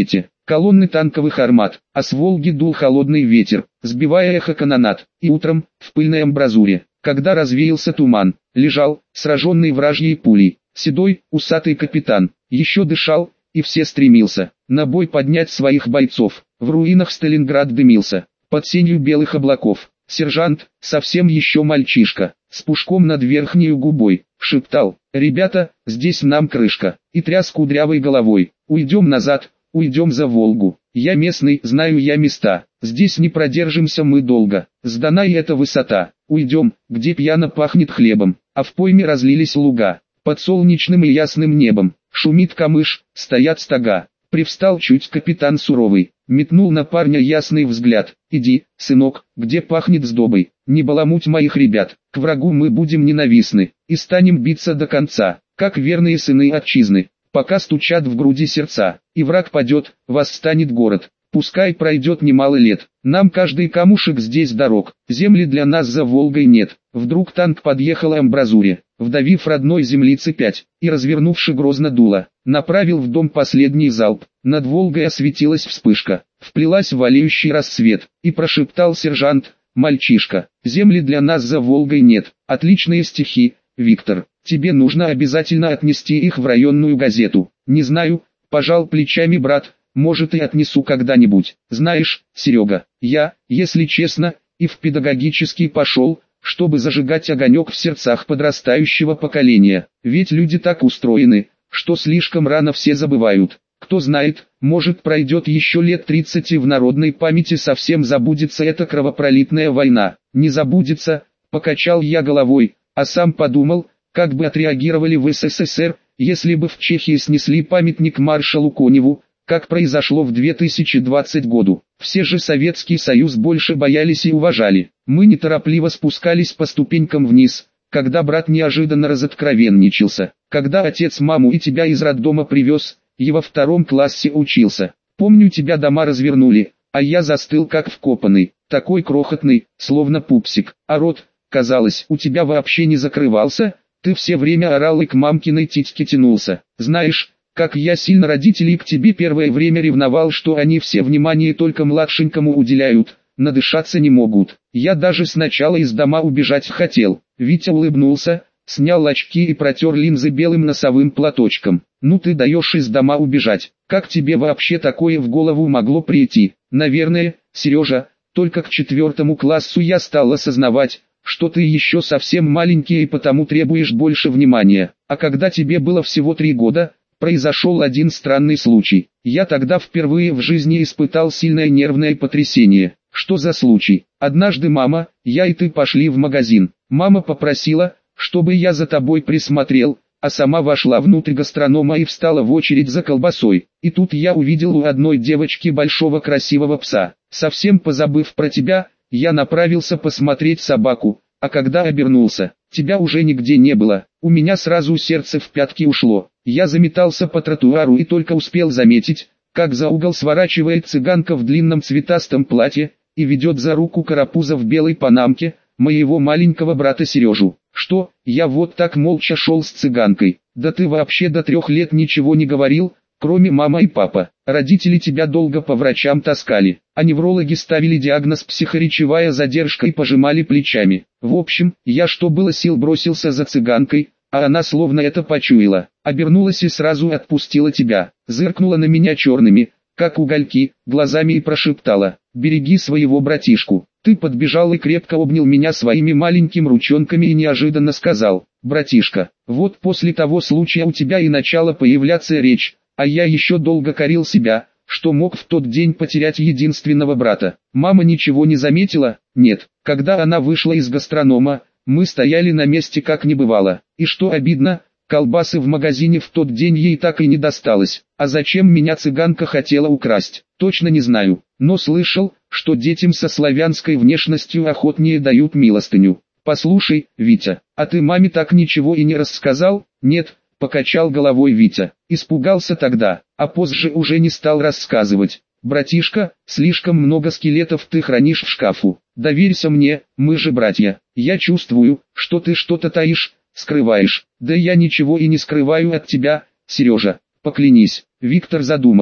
колонны танковых армат, а с Волги дул холодный ветер, сбивая эхо канонад. И утром, в пыльной амбразуре, когда развеялся туман, лежал, сраженный вражьей пулей, седой, усатый капитан, еще дышал, и все стремился на бой поднять своих бойцов. В руинах Сталинград дымился, под сенью белых облаков. Сержант, совсем еще мальчишка, с пушком над верхней губой, шептал: «Ребята, здесь нам крышка», и тряс кудрявой головой: «Уйдем назад, уйдем за Волгу. Я местный, знаю я места, здесь не продержимся мы долго, сдана и эта высота. Уйдем, где пьяно пахнет хлебом, а в пойме разлились луга, под солнечным и ясным небом, шумит камыш, стоят стога». Привстал чуть капитан суровый, метнул на парня ясный взгляд: «Иди, сынок, где пахнет сдобой, не баламуть моих ребят, к врагу мы будем ненавистны, и станем биться до конца, как верные сыны отчизны, пока стучат в груди сердца, и враг падет, восстанет город, пускай пройдет немало лет, нам каждый камушек здесь дорог, земли для нас за Волгой нет». Вдруг танк подъехал к амбразуре, вдавив родной земли C5, и развернувши грозно дуло, направил в дом последний залп. Над Волгой осветилась вспышка, вплелась в алеющий рассвет, и прошептал сержант: «Мальчишка, земли для нас за Волгой нет». Отличные стихи, Виктор, тебе нужно обязательно отнести их в районную газету. Не знаю, пожал плечами брат, может и отнесу когда-нибудь. Знаешь, Серега, я, если честно, и в педагогический пошел, чтобы зажигать огонек в сердцах подрастающего поколения. Ведь люди так устроены, что слишком рано все забывают. Кто знает, может пройдет еще лет 30 и в народной памяти совсем забудется эта кровопролитная война. Не забудется, покачал я головой, а сам подумал, как бы отреагировали в СССР, если бы в Чехии снесли памятник маршалу Коневу, как произошло в 2020 году. Все же Советский Союз больше боялись и уважали. Мы неторопливо спускались по ступенькам вниз, когда брат неожиданно разоткровенничался. Когда отец маму и тебя из роддома привез, и во 2 классе учился. Помню, тебя дома развернули, а я застыл как вкопанный, такой крохотный, словно пупсик. А рот, казалось, у тебя вообще не закрывался, ты все время орал и к мамкиной титьке тянулся. Знаешь, как я сильно родителей к тебе первое время ревновал, что они все внимание только младшенькому уделяют, надышаться не могут. Я даже сначала из дома убежать хотел». Витя улыбнулся, снял очки и протер линзы белым носовым платочком. «Ну ты даешь из дома убежать, как тебе вообще такое в голову могло прийти?» «Наверное, Сережа, только к 4 классу я стал осознавать, что ты еще совсем маленький и потому требуешь больше внимания. А когда тебе было всего 3 года, произошел один странный случай. Я тогда впервые в жизни испытал сильное нервное потрясение». «Что за случай?» «Однажды мама, я и ты пошли в магазин. Мама попросила, чтобы я за тобой присмотрел, а сама вошла внутрь гастронома и встала в очередь за колбасой. И тут я увидел у одной девочки большого красивого пса. Совсем позабыв про тебя, я направился посмотреть собаку, а когда обернулся, тебя уже нигде не было. У меня сразу сердце в пятки ушло. Я заметался по тротуару и только успел заметить, как за угол сворачивает цыганка в длинном цветастом платье и ведет за руку карапуза в белой панамке, моего маленького брата Сережу. Что, я вот так молча шел с цыганкой? Да ты вообще до 3 лет ничего не говорил, кроме мама и папа. Родители тебя долго по врачам таскали, а неврологи ставили диагноз психоречевая задержка и пожимали плечами. В общем, я что было сил бросился за цыганкой, а она словно это почуяла, обернулась и сразу отпустила тебя, зыркнула на меня черными, как угольки, глазами и прошептала: «Береги своего братишку». Ты подбежал и крепко обнял меня своими маленькими ручонками и неожиданно сказал: «Братишка, вот после того случая у тебя и начала появляться речь, а я еще долго корил себя, что мог в тот день потерять единственного брата». Мама ничего не заметила? Нет. Когда она вышла из гастронома, мы стояли на месте как не бывало. И что обидно, колбасы в магазине в тот день ей так и не досталось. А зачем меня цыганка хотела украсть, точно не знаю, но слышал, что детям со славянской внешностью охотнее дают милостыню. «Послушай, Витя, а ты маме так ничего и не рассказал?» «Нет», — покачал головой Витя. Испугался тогда, а позже уже не стал рассказывать. «Братишка, слишком много скелетов ты хранишь в шкафу. Доверься мне, мы же братья. Я чувствую, что ты что-то таишь, скрываешь». «Да я ничего и не скрываю от тебя, Сережа, поклянись». Виктор задумался.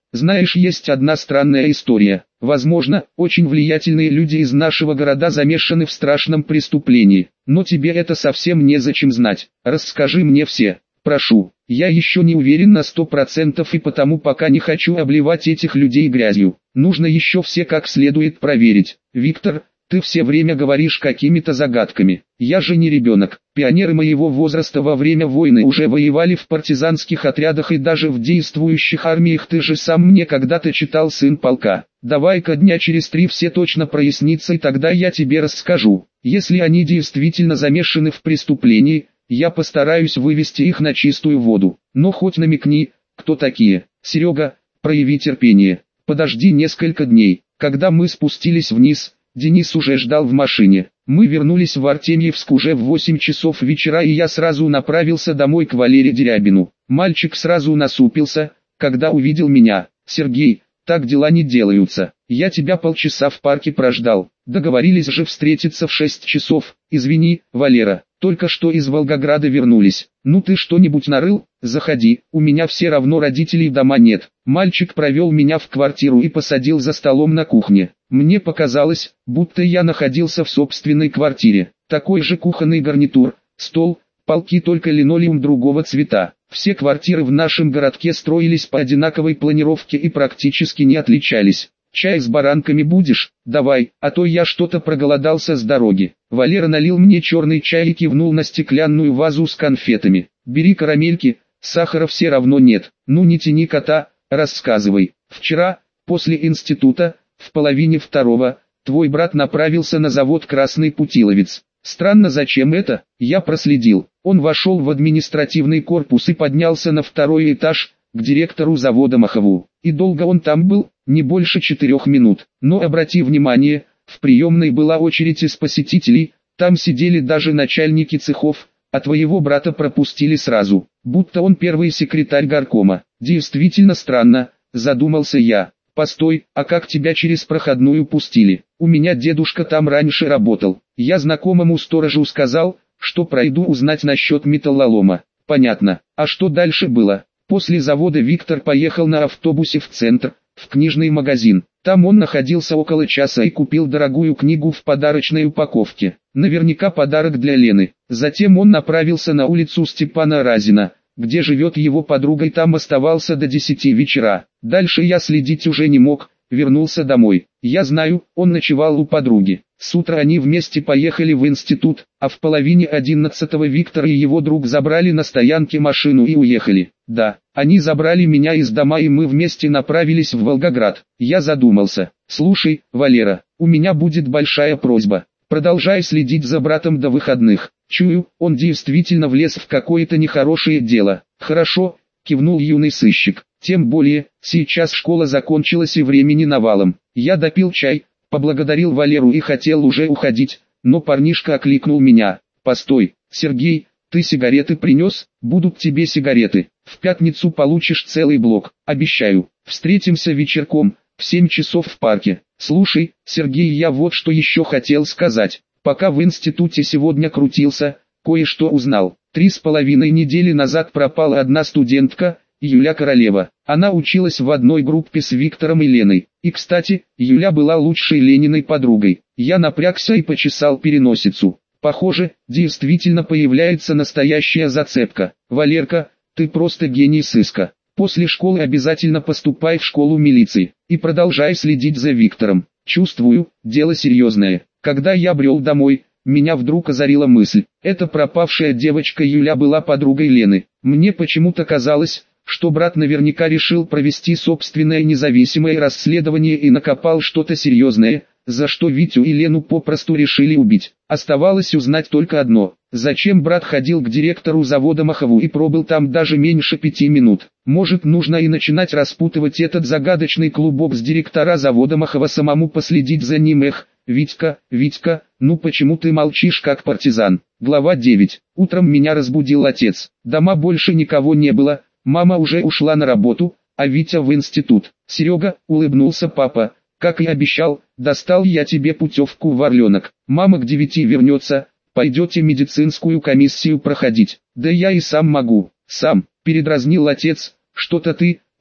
Знаешь, есть одна странная история. Возможно, очень влиятельные люди из нашего города замешаны в страшном преступлении, но тебе это совсем незачем знать. Расскажи мне все. Прошу, я еще не уверен на 100% и потому пока не хочу обливать этих людей грязью. Нужно еще все как следует проверить. Виктор, ты все время говоришь какими-то загадками. Я же не ребенок. Пионеры моего возраста во время войны уже воевали в партизанских отрядах и даже в действующих армиях. Ты же сам мне когда-то читал, сын полка. Давай-ка дня через 3 все точно прояснится, и тогда я тебе расскажу. Если они действительно замешаны в преступлении, я постараюсь вывести их на чистую воду. Но хоть намекни, кто такие. Серега, прояви терпение. Подожди несколько дней. Когда мы спустились вниз, Денис уже ждал в машине. Мы вернулись в Артемьевск уже в 8 часов вечера, и я сразу направился домой к Валере Дерябину. Мальчик сразу насупился, когда увидел меня. «Сергей, так дела не делаются. Я тебя полчаса в парке прождал. Договорились же встретиться в 6 часов. Извини, Валера, только что из Волгограда вернулись. Ну ты что-нибудь нарыл? Заходи, у меня все равно родителей дома нет». Мальчик провел меня в квартиру и посадил за столом на кухне. Мне показалось, будто я находился в собственной квартире. Такой же кухонный гарнитур, стол, полки, только линолеум другого цвета. Все квартиры в нашем городке строились по одинаковой планировке и практически не отличались. «Чай с баранками будешь? Давай, а то я что-то проголодался с дороги». Валера налил мне черный чай и кивнул на стеклянную вазу с конфетами. «Бери карамельки, сахара все равно нет. Ну не тяни кота, рассказывай. Вчера, после института, в половине второго, твой брат направился на завод «Красный Путиловец». Странно, зачем это? Я проследил. Он вошел в административный корпус и поднялся на второй этаж, к директору завода Махову. И долго он там был? Не больше 4 минут. Но обрати внимание, в приемной была очередь из посетителей, там сидели даже начальники цехов, а твоего брата пропустили сразу, будто он первый секретарь горкома. Действительно странно, задумался я. Постой, а как тебя через проходную пустили? У меня дедушка там раньше работал. Я знакомому сторожу сказал, что пройду узнать насчет металлолома. Понятно. А что дальше было? После завода Виктор поехал на автобусе в центр, в книжный магазин. Там он находился около часа и купил дорогую книгу в подарочной упаковке. Наверняка подарок для Лены. Затем он направился на улицу Степана Разина, где живет его подруга, и там оставался до 10 вечера. Дальше я следить уже не мог, вернулся домой. Я знаю, он ночевал у подруги. С утра они вместе поехали в институт, а в половине 11-го Виктор и его друг забрали на стоянке машину и уехали. Да, они забрали меня из дома, и мы вместе направились в Волгоград. Я задумался. Слушай, Валера, у меня будет большая просьба. Продолжай следить за братом до выходных. Чую, он действительно влез в какое-то нехорошее дело. Хорошо, кивнул юный сыщик. Тем более, сейчас школа закончилась и времени навалом. Я допил чай, поблагодарил Валеру и хотел уже уходить, но парнишка окликнул меня. «Постой, Сергей, ты сигареты принес? Будут тебе сигареты. В пятницу получишь целый блок, обещаю. Встретимся вечерком, в 7 часов в парке». Слушай, Сергей, я вот что еще хотел сказать. Пока в институте сегодня крутился, кое-что узнал. 3,5 недели назад пропала одна студентка, Юля Королева. Она училась в одной группе с Виктором и Леной. И кстати, Юля была лучшей Лениной подругой. Я напрягся и почесал переносицу. Похоже, действительно появляется настоящая зацепка. Валерка, ты просто гений сыска. После школы обязательно поступай в школу милиции. И продолжай следить за Виктором. Чувствую, дело серьезное. Когда я брел домой, меня вдруг озарила мысль. Эта пропавшая девочка Юля была подругой Лены. Мне почему-то казалось, что брат наверняка решил провести собственное независимое расследование и накопал что-то серьезное, за что Витю и Лену попросту решили убить. Оставалось узнать только одно. Зачем брат ходил к директору завода Махову и пробыл там даже меньше 5 минут? Может, нужно и начинать распутывать этот загадочный клубок с директора завода Махова, самому последить за ним. Эх, Витька, ну почему ты молчишь как партизан? Глава 9. Утром меня разбудил отец. Дома больше никого не было, мама уже ушла на работу, а Витя в институт. Серега, улыбнулся папа, как и обещал, достал я тебе путевку в Орленок. Мама к 9 вернется, пойдете медицинскую комиссию проходить. Да я и сам могу. Сам, передразнил отец, что-то ты,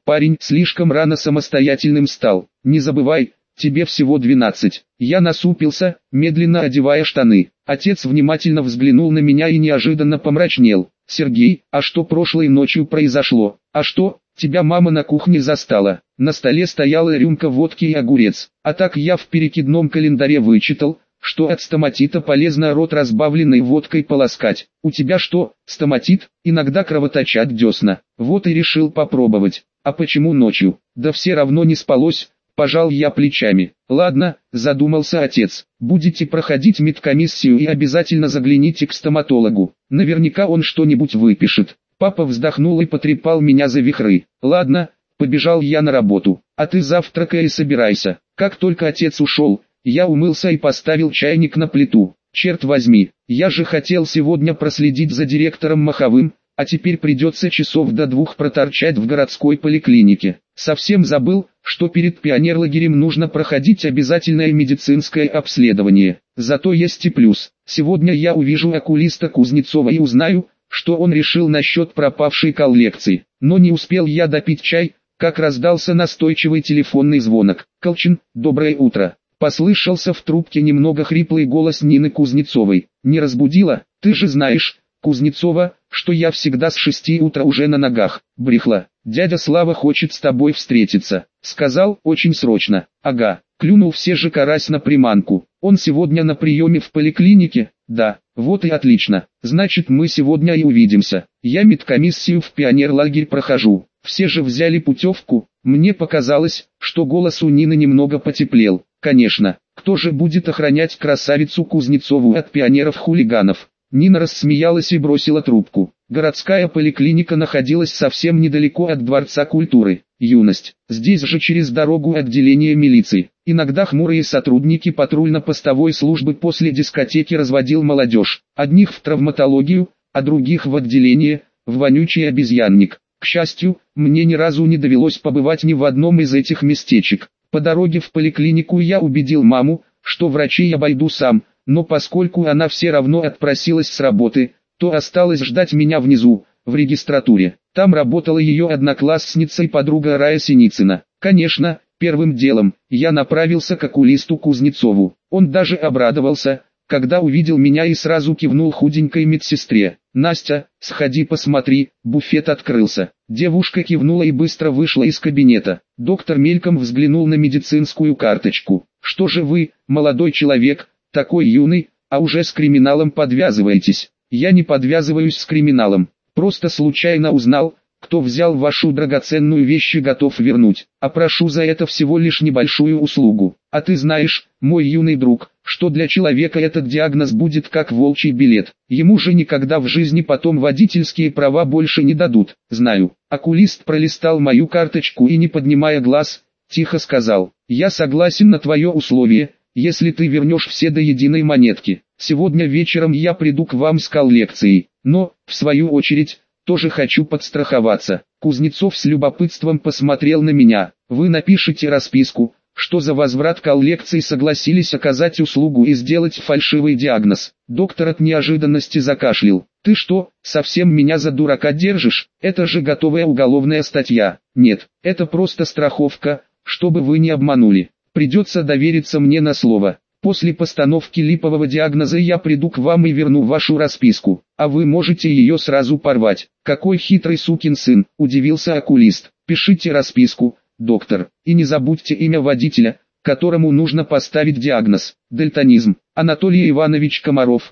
Парень слишком рано самостоятельным стал. Не забывай, тебе всего 12. Я насупился, медленно одевая штаны. Отец внимательно взглянул на меня и неожиданно помрачнел. Сергей, а что прошлой ночью произошло? А что, тебя мама на кухне застала? На столе стояла рюмка водки и огурец. А так я в перекидном календаре вычитал, что от стоматита полезно рот разбавленной водкой полоскать. У тебя что, стоматит? Иногда кровоточат десна. Вот и решил попробовать. А почему ночью? Да все равно не спалось. Пожал я плечами. Ладно, задумался отец. Будете проходить медкомиссию и обязательно загляните к стоматологу. Наверняка он что-нибудь выпишет. Папа вздохнул и потрепал меня за вихры. Ладно, побежал я на работу. А ты завтракай и собирайся. Как только отец ушел, я умылся и поставил чайник на плиту. Черт возьми, я же хотел сегодня проследить за директором Маховым, а теперь придется часов до 2 проторчать в городской поликлинике. Совсем забыл, что перед пионерлагерем нужно проходить обязательное медицинское обследование. Зато есть и плюс. Сегодня я увижу окулиста Кузнецова и узнаю, что он решил насчет пропавшей коллекции. Но не успел я допить чай, как раздался настойчивый телефонный звонок. «Колчин, доброе утро!» Послышался в трубке немного хриплый голос Нины Кузнецовой. «Не разбудила? Ты же знаешь, Кузнецова, что я всегда с 6 утра уже на ногах. Брехла. Дядя Слава хочет с тобой встретиться. Сказал, очень срочно. Ага, клюнул все же карась на приманку. Он сегодня на приеме в поликлинике? Да, вот и отлично. Значит, мы сегодня и увидимся. Я медкомиссию в пионерлагерь прохожу. Все же взяли путевку. Мне показалось, что голос у Нины немного потеплел. Конечно, кто же будет охранять красавицу Кузнецову от пионеров-хулиганов? Нина рассмеялась и бросила трубку. Городская поликлиника находилась совсем недалеко от Дворца культуры. Юность. Здесь же через дорогу отделение милиции. Иногда хмурые сотрудники патрульно-постовой службы после дискотеки разводил молодежь. Одних в травматологию, а других в отделение, в вонючий обезьянник. К счастью, мне ни разу не довелось побывать ни в одном из этих местечек. По дороге в поликлинику я убедил маму, что врачей обойду сам, но поскольку она все равно отпросилась с работы, то осталось ждать меня внизу, в регистратуре. Там работала ее одноклассница и подруга Рая Синицына. Конечно, первым делом, я направился к окулисту Кузнецову. Он даже обрадовался, когда увидел меня и сразу кивнул худенькой медсестре. «Настя, сходи посмотри, буфет открылся». Девушка кивнула и быстро вышла из кабинета. Доктор мельком взглянул на медицинскую карточку. «Что же вы, молодой человек, такой юный, а уже с криминалом подвязываетесь?» «Я не подвязываюсь с криминалом, просто случайно узнал, кто взял вашу драгоценную вещь и готов вернуть, а прошу за это всего лишь небольшую услугу. А ты знаешь, мой юный друг, что для человека этот диагноз будет как волчий билет. Ему же никогда в жизни потом водительские права больше не дадут». «Знаю». Окулист пролистал мою карточку и, не поднимая глаз, тихо сказал: «Я согласен на твое условие, если ты вернешь все до единой монетки. Сегодня вечером я приду к вам с коллекцией, но, в свою очередь, тоже хочу подстраховаться». Кузнецов с любопытством посмотрел на меня. «Вы напишите расписку, что за возврат коллекции согласились оказать услугу и сделать фальшивый диагноз». Доктор от неожиданности закашлял. «Ты что, совсем меня за дурака держишь? Это же готовая уголовная статья». «Нет, это просто страховка, чтобы вы не обманули. Придется довериться мне на слово. После постановки липового диагноза я приду к вам и верну вашу расписку, а вы можете ее сразу порвать». «Какой хитрый сукин сын», — удивился окулист. «Пишите расписку, доктор, и не забудьте имя водителя, которому нужно поставить диагноз. Дальтонизм. Анатолий Иванович Комаров,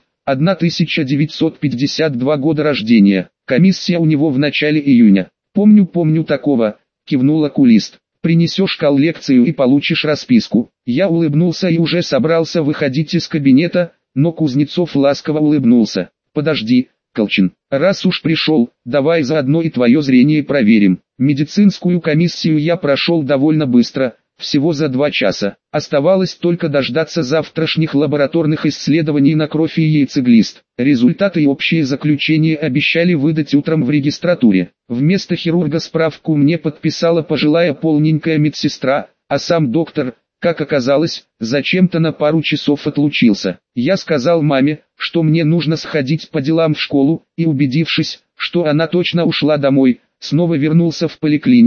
1952 года рождения. Комиссия у него в начале июня». Помню такого», — кивнул окулист. «Принесешь коллекцию и получишь расписку». Я улыбнулся и уже собрался выходить из кабинета, но Кузнецов ласково улыбнулся. «Подожди, Колчин, раз уж пришел, давай заодно и твое зрение проверим». Медицинскую комиссию я прошел довольно быстро, всего за 2 часа. Оставалось только дождаться завтрашних лабораторных исследований на кровь и яйцеглист. Результаты и общее заключение обещали выдать утром в регистратуре. Вместо хирурга справку мне подписала пожилая полненькая медсестра, а сам доктор, как оказалось, зачем-то на пару часов отлучился. Я сказал маме, что мне нужно сходить по делам в школу, и убедившись, что она точно ушла домой, снова вернулся в поликлинику,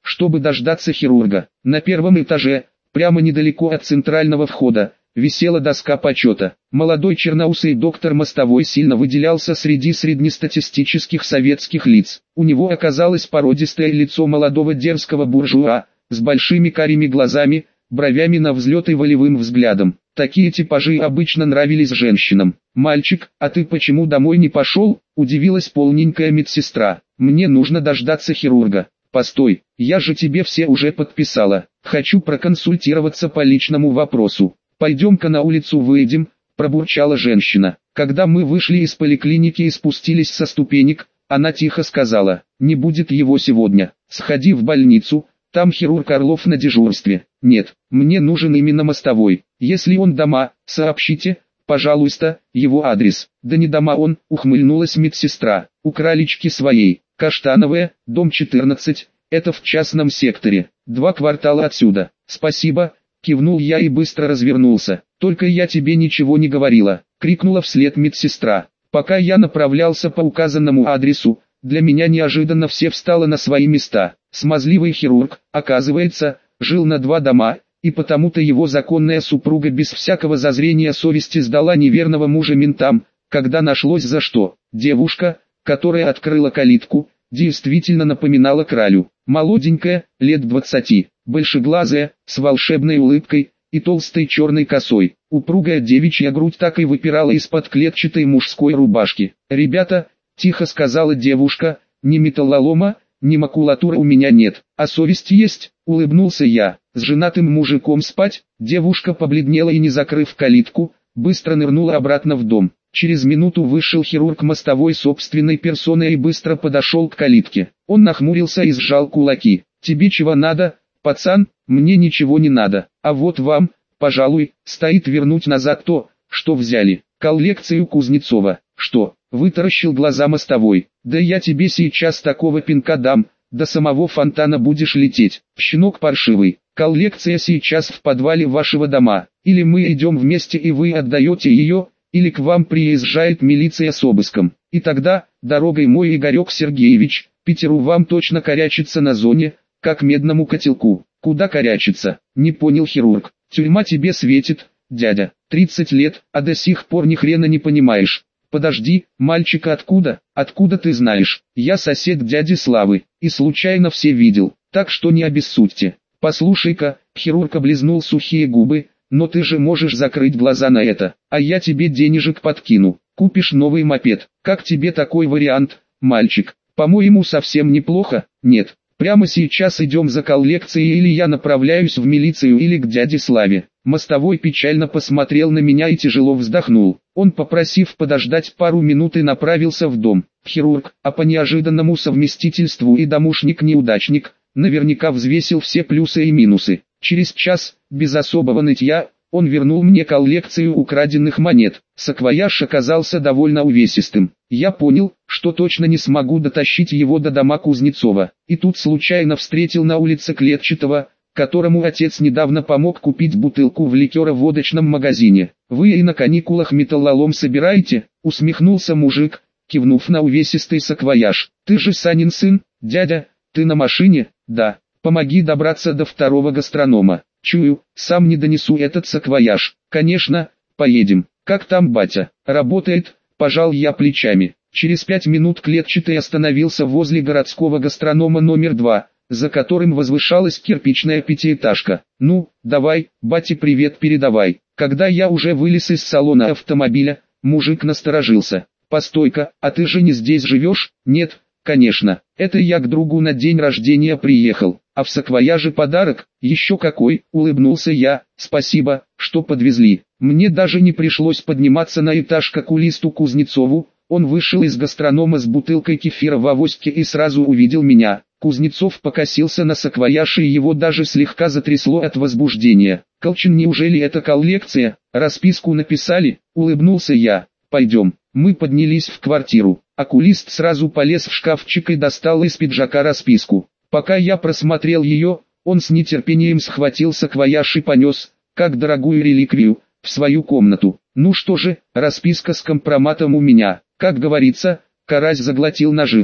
чтобы дождаться хирурга. На первом этаже, прямо недалеко от центрального входа, висела доска почета. Молодой черноусый доктор Мостовой сильно выделялся среди среднестатистических советских лиц. У него оказалось породистое лицо молодого дерзкого буржуа, с большими карими глазами, бровями на взлет и волевым взглядом. Такие типажи обычно нравились женщинам. «Мальчик, а ты почему домой не пошел?» – удивилась полненькая медсестра. «Мне нужно дождаться хирурга». «Постой, я же тебе все уже подписала. Хочу проконсультироваться по личному вопросу. Пойдем-ка на улицу выйдем», – пробурчала женщина. Когда мы вышли из поликлиники и спустились со ступенек, она тихо сказала: «Не будет его сегодня. Сходи в больницу, там хирург Орлов на дежурстве». «Нет, мне нужен именно Мостовой. Если он дома, сообщите, пожалуйста, его адрес». «Да не дома он», — ухмыльнулась медсестра. «У кралечки своей. Каштановая, дом 14, это в частном секторе, 2 квартала отсюда». «Спасибо», — кивнул я и быстро развернулся. «Только я тебе ничего не говорила», — крикнула вслед медсестра. Пока я направлялся по указанному адресу, для меня неожиданно все встало на свои места. Смазливый хирург, оказывается, жил на 2 дома, и потому-то его законная супруга без всякого зазрения совести сдала неверного мужа ментам, когда нашлось за что. Девушка, которая открыла калитку, действительно напоминала кралю. Молоденькая, лет 20, большеглазая, с волшебной улыбкой и толстой черной косой. Упругая девичья грудь так и выпирала из-под клетчатой мужской рубашки. «Ребята», — тихо сказала девушка, — «ни металлолома, ни макулатуры у меня нет, а совесть есть», — улыбнулся я. «С женатым мужиком спать?» Девушка побледнела и, не закрыв калитку, быстро нырнула обратно в дом. Через минуту вышел хирург Мостовой собственной персоной и быстро подошел к калитке. Он нахмурился и сжал кулаки. «Тебе чего надо, пацан?» «Мне ничего не надо, а вот вам, пожалуй, стоит вернуть назад то, что взяли. Коллекцию Кузнецова». «Что?» — вытаращил глаза Мостовой. «Да я тебе сейчас такого пинка дам, до самого фонтана будешь лететь, щенок паршивый. Коллекция сейчас в подвале вашего дома. Или мы идем вместе и вы отдаете ее, или к вам приезжает милиция с обыском. И тогда, дорогой мой Игорек Сергеевич, Питеру вам точно корячиться на зоне, как медному котелку». «Куда корячиться?» — не понял хирург. «Тюрьма тебе светит, дядя, 30 лет, а до сих пор ни хрена не понимаешь». «Подожди, мальчика откуда? Откуда ты знаешь? Я сосед дяди Славы, и случайно все видел, так что не обессудьте». «Послушай-ка», — хирург облизнул сухие губы, «но ты же можешь закрыть глаза на это, а я тебе денежек подкину, купишь новый мопед. Как тебе такой вариант, мальчик? По-моему, совсем неплохо». «Нет, прямо сейчас идем за коллекцией, или я направляюсь в милицию или к дяде Славе». Мостовой печально посмотрел на меня и тяжело вздохнул. Он, попросив подождать пару минут, и направился в дом. Хирург, а по неожиданному совместительству и домушник-неудачник, наверняка взвесил все плюсы и минусы. Через час, без особого нытья, он вернул мне коллекцию украденных монет. Саквояж оказался довольно увесистым. Я понял, что точно не смогу дотащить его до дома Кузнецова. И тут случайно встретил на улице Клетчатого, которому отец недавно помог купить бутылку в ликеро-водочном магазине. «Вы и на каникулах металлолом собираете?» — усмехнулся мужик, кивнув на увесистый саквояж. «Ты же Санин сын, дядя, ты на машине?» «Да, помоги добраться до 2-го гастронома». «Чую, сам не донесу этот саквояж». «Конечно, поедем». «Как там батя?» «Работает», — пожал я плечами. Через 5 минут Клетчатый остановился возле городского гастронома номер 2, за которым возвышалась кирпичная пятиэтажка. «Ну, давай, бате привет передавай». Когда я уже вылез из салона автомобиля, мужик насторожился. «Постой-ка, а ты же не здесь живешь?» «Нет, конечно, это я к другу на день рождения приехал. А в саквояже подарок?» «Еще какой», — улыбнулся я. «Спасибо, что подвезли. Мне даже не пришлось подниматься на этаж к окулисту Кузнецову». Он вышел из гастронома с бутылкой кефира в авоське и сразу увидел меня. Кузнецов покосился на саквояж, и его даже слегка затрясло от возбуждения. «Колчин, неужели это коллекция? Расписку написали?» — улыбнулся я. «Пойдем». Мы поднялись в квартиру. Окулист сразу полез в шкафчик и достал из пиджака расписку. Пока я просмотрел ее, он с нетерпением схватил саквояж и понес, как дорогую реликвию, в свою комнату. «Ну что же, расписка с компроматом у меня». Как говорится, карась заглотил наживку.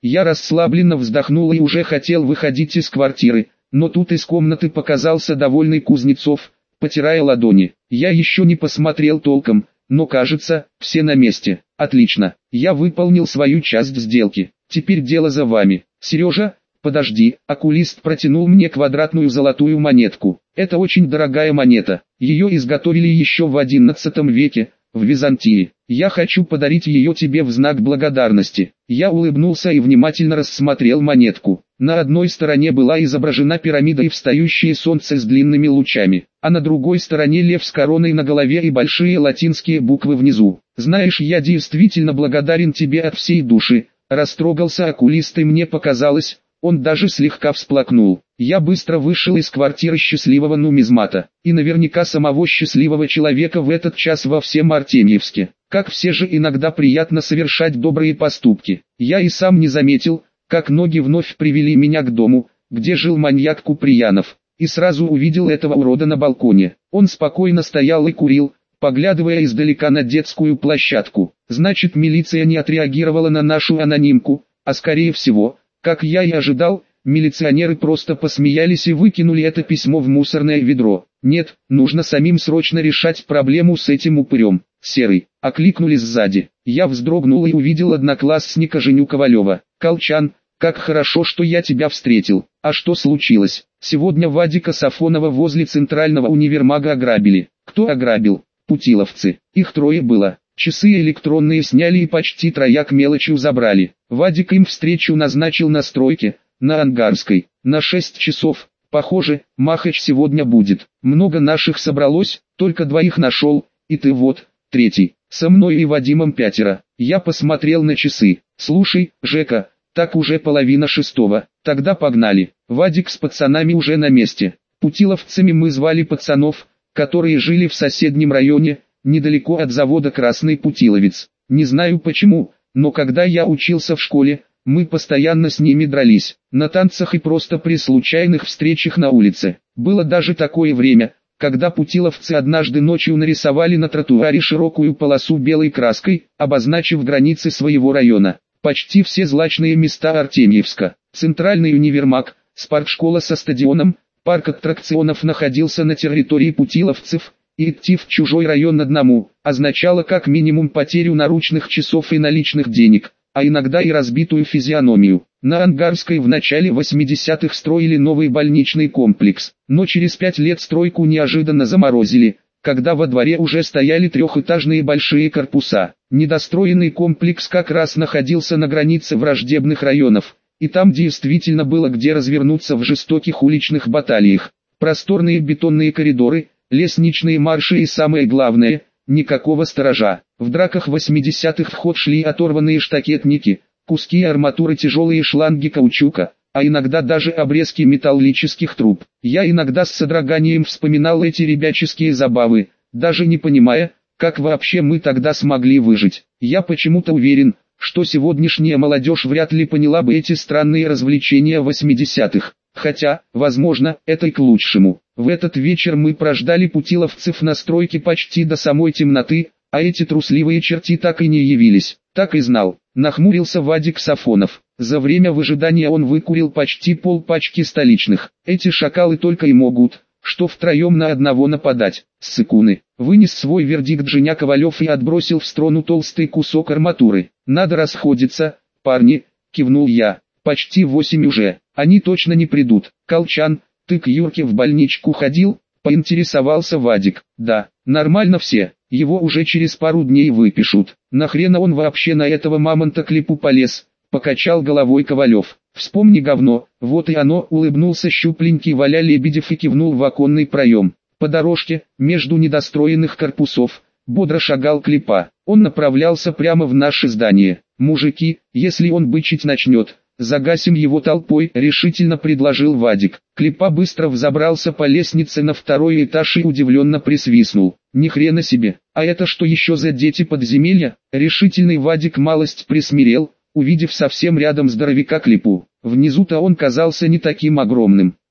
Я расслабленно вздохнул и уже хотел выходить из квартиры, но тут из комнаты показался довольный Кузнецов, потирая ладони. Я еще не посмотрел толком, но кажется, все на месте. Отлично, я выполнил свою часть сделки. Теперь дело за вами. Сережа, подожди, окулист протянул мне квадратную золотую монетку. Это очень дорогая монета. Ее изготовили еще в XI веке, в Византии. Я хочу подарить ее тебе в знак благодарности. Я улыбнулся и внимательно рассмотрел монетку. На одной стороне была изображена пирамида и встающее солнце с длинными лучами, а на другой стороне лев с короной на голове и большие латинские буквы внизу. Знаешь, я действительно благодарен тебе от всей души. Растрогался окулист, и мне показалось, он даже слегка всплакнул. Я быстро вышел из квартиры счастливого нумизмата, и наверняка самого счастливого человека в этот час во всем Артемьевске. Как все же иногда приятно совершать добрые поступки. Я и сам не заметил, как ноги вновь привели меня к дому, где жил маньяк Куприянов, и сразу увидел этого урода на балконе. Он спокойно стоял и курил, поглядывая издалека на детскую площадку. Значит, милиция не отреагировала на нашу анонимку, а скорее всего, как я и ожидал, милиционеры просто посмеялись и выкинули это письмо в мусорное ведро. Нет, нужно самим срочно решать проблему с этим упырем. Серый, окликнули сзади. Я вздрогнул и увидел одноклассника Женю Ковалева. Колчан, как хорошо, что я тебя встретил. А что случилось? Сегодня Вадика Сафонова возле центрального универмага ограбили. Кто ограбил? Путиловцы. Их трое было. Часы электронные сняли и почти трояк мелочью забрали. Вадик им встречу назначил на стройке, на Ангарской, на 6 часов. Похоже, махач сегодня будет. Много наших собралось, только двоих нашел, и ты вот, третий. Со мной и Вадимом 5. Я посмотрел на часы. Слушай, Жека, так уже 5:30. Тогда погнали. Вадик с пацанами уже на месте. Путиловцами мы звали пацанов, которые жили в соседнем районе, недалеко от завода «Красный Путиловец». Не знаю почему, но когда я учился в школе, мы постоянно с ними дрались, на танцах и просто при случайных встречах на улице. Было даже такое время, когда путиловцы однажды ночью нарисовали на тротуаре широкую полосу белой краской, обозначив границы своего района. Почти все злачные места Артемьевска, центральный универмаг, спортшкола со стадионом, парк аттракционов находился на территории путиловцев, и идти в чужой район одному означало как минимум потерю наручных часов и наличных денег, а иногда и разбитую физиономию. На Ангарской в начале 80-х строили новый больничный комплекс, но через 5 лет стройку неожиданно заморозили, когда во дворе уже стояли трехэтажные большие корпуса. Недостроенный комплекс как раз находился на границе враждебных районов, и там действительно было где развернуться в жестоких уличных баталиях. Просторные бетонные коридоры, лестничные марши и самое главное, никакого сторожа. В драках 80-х в ход шли оторванные штакетники, куски арматуры, тяжелые шланги каучука, а иногда даже обрезки металлических труб. Я иногда с содроганием вспоминал эти ребяческие забавы, даже не понимая, как вообще мы тогда смогли выжить. Я почему-то уверен, что сегодняшняя молодежь вряд ли поняла бы эти странные развлечения 80-х. Хотя, возможно, это и к лучшему. В этот вечер мы прождали путиловцев на стройке почти до самой темноты, а эти трусливые черти так и не явились. Так и знал. Нахмурился Вадик Сафонов. За время выжидания он выкурил почти полпачки столичных. Эти шакалы только и могут, что втроем на одного нападать. Ссыкуны. Вынес свой вердикт Женя Ковалев и отбросил в сторону толстый кусок арматуры. Надо расходиться, парни, кивнул я. Почти 8 уже. Они точно не придут. Колчан, ты к Юрке в больничку ходил? Поинтересовался Вадик. Да, нормально все. Его уже через пару дней выпишут. Нахрена он вообще на этого мамонта к Липу полез? Покачал головой Ковалев. Вспомни говно. Вот и оно, улыбнулся щупленький Валя Лебедев и кивнул в оконный проем. По дорожке, между недостроенных корпусов, бодро шагал Клипа. Он направлялся прямо в наше здание. Мужики, если он бычить начнет, загасим его толпой, решительно предложил Вадик. Клипа быстро взобрался по лестнице на 2-й этаж и удивленно присвистнул. Ни хрена себе, а это что еще за дети подземелья? Решительный Вадик малость присмирел, увидев совсем рядом здоровяка Клипу. Внизу-то он казался не таким огромным.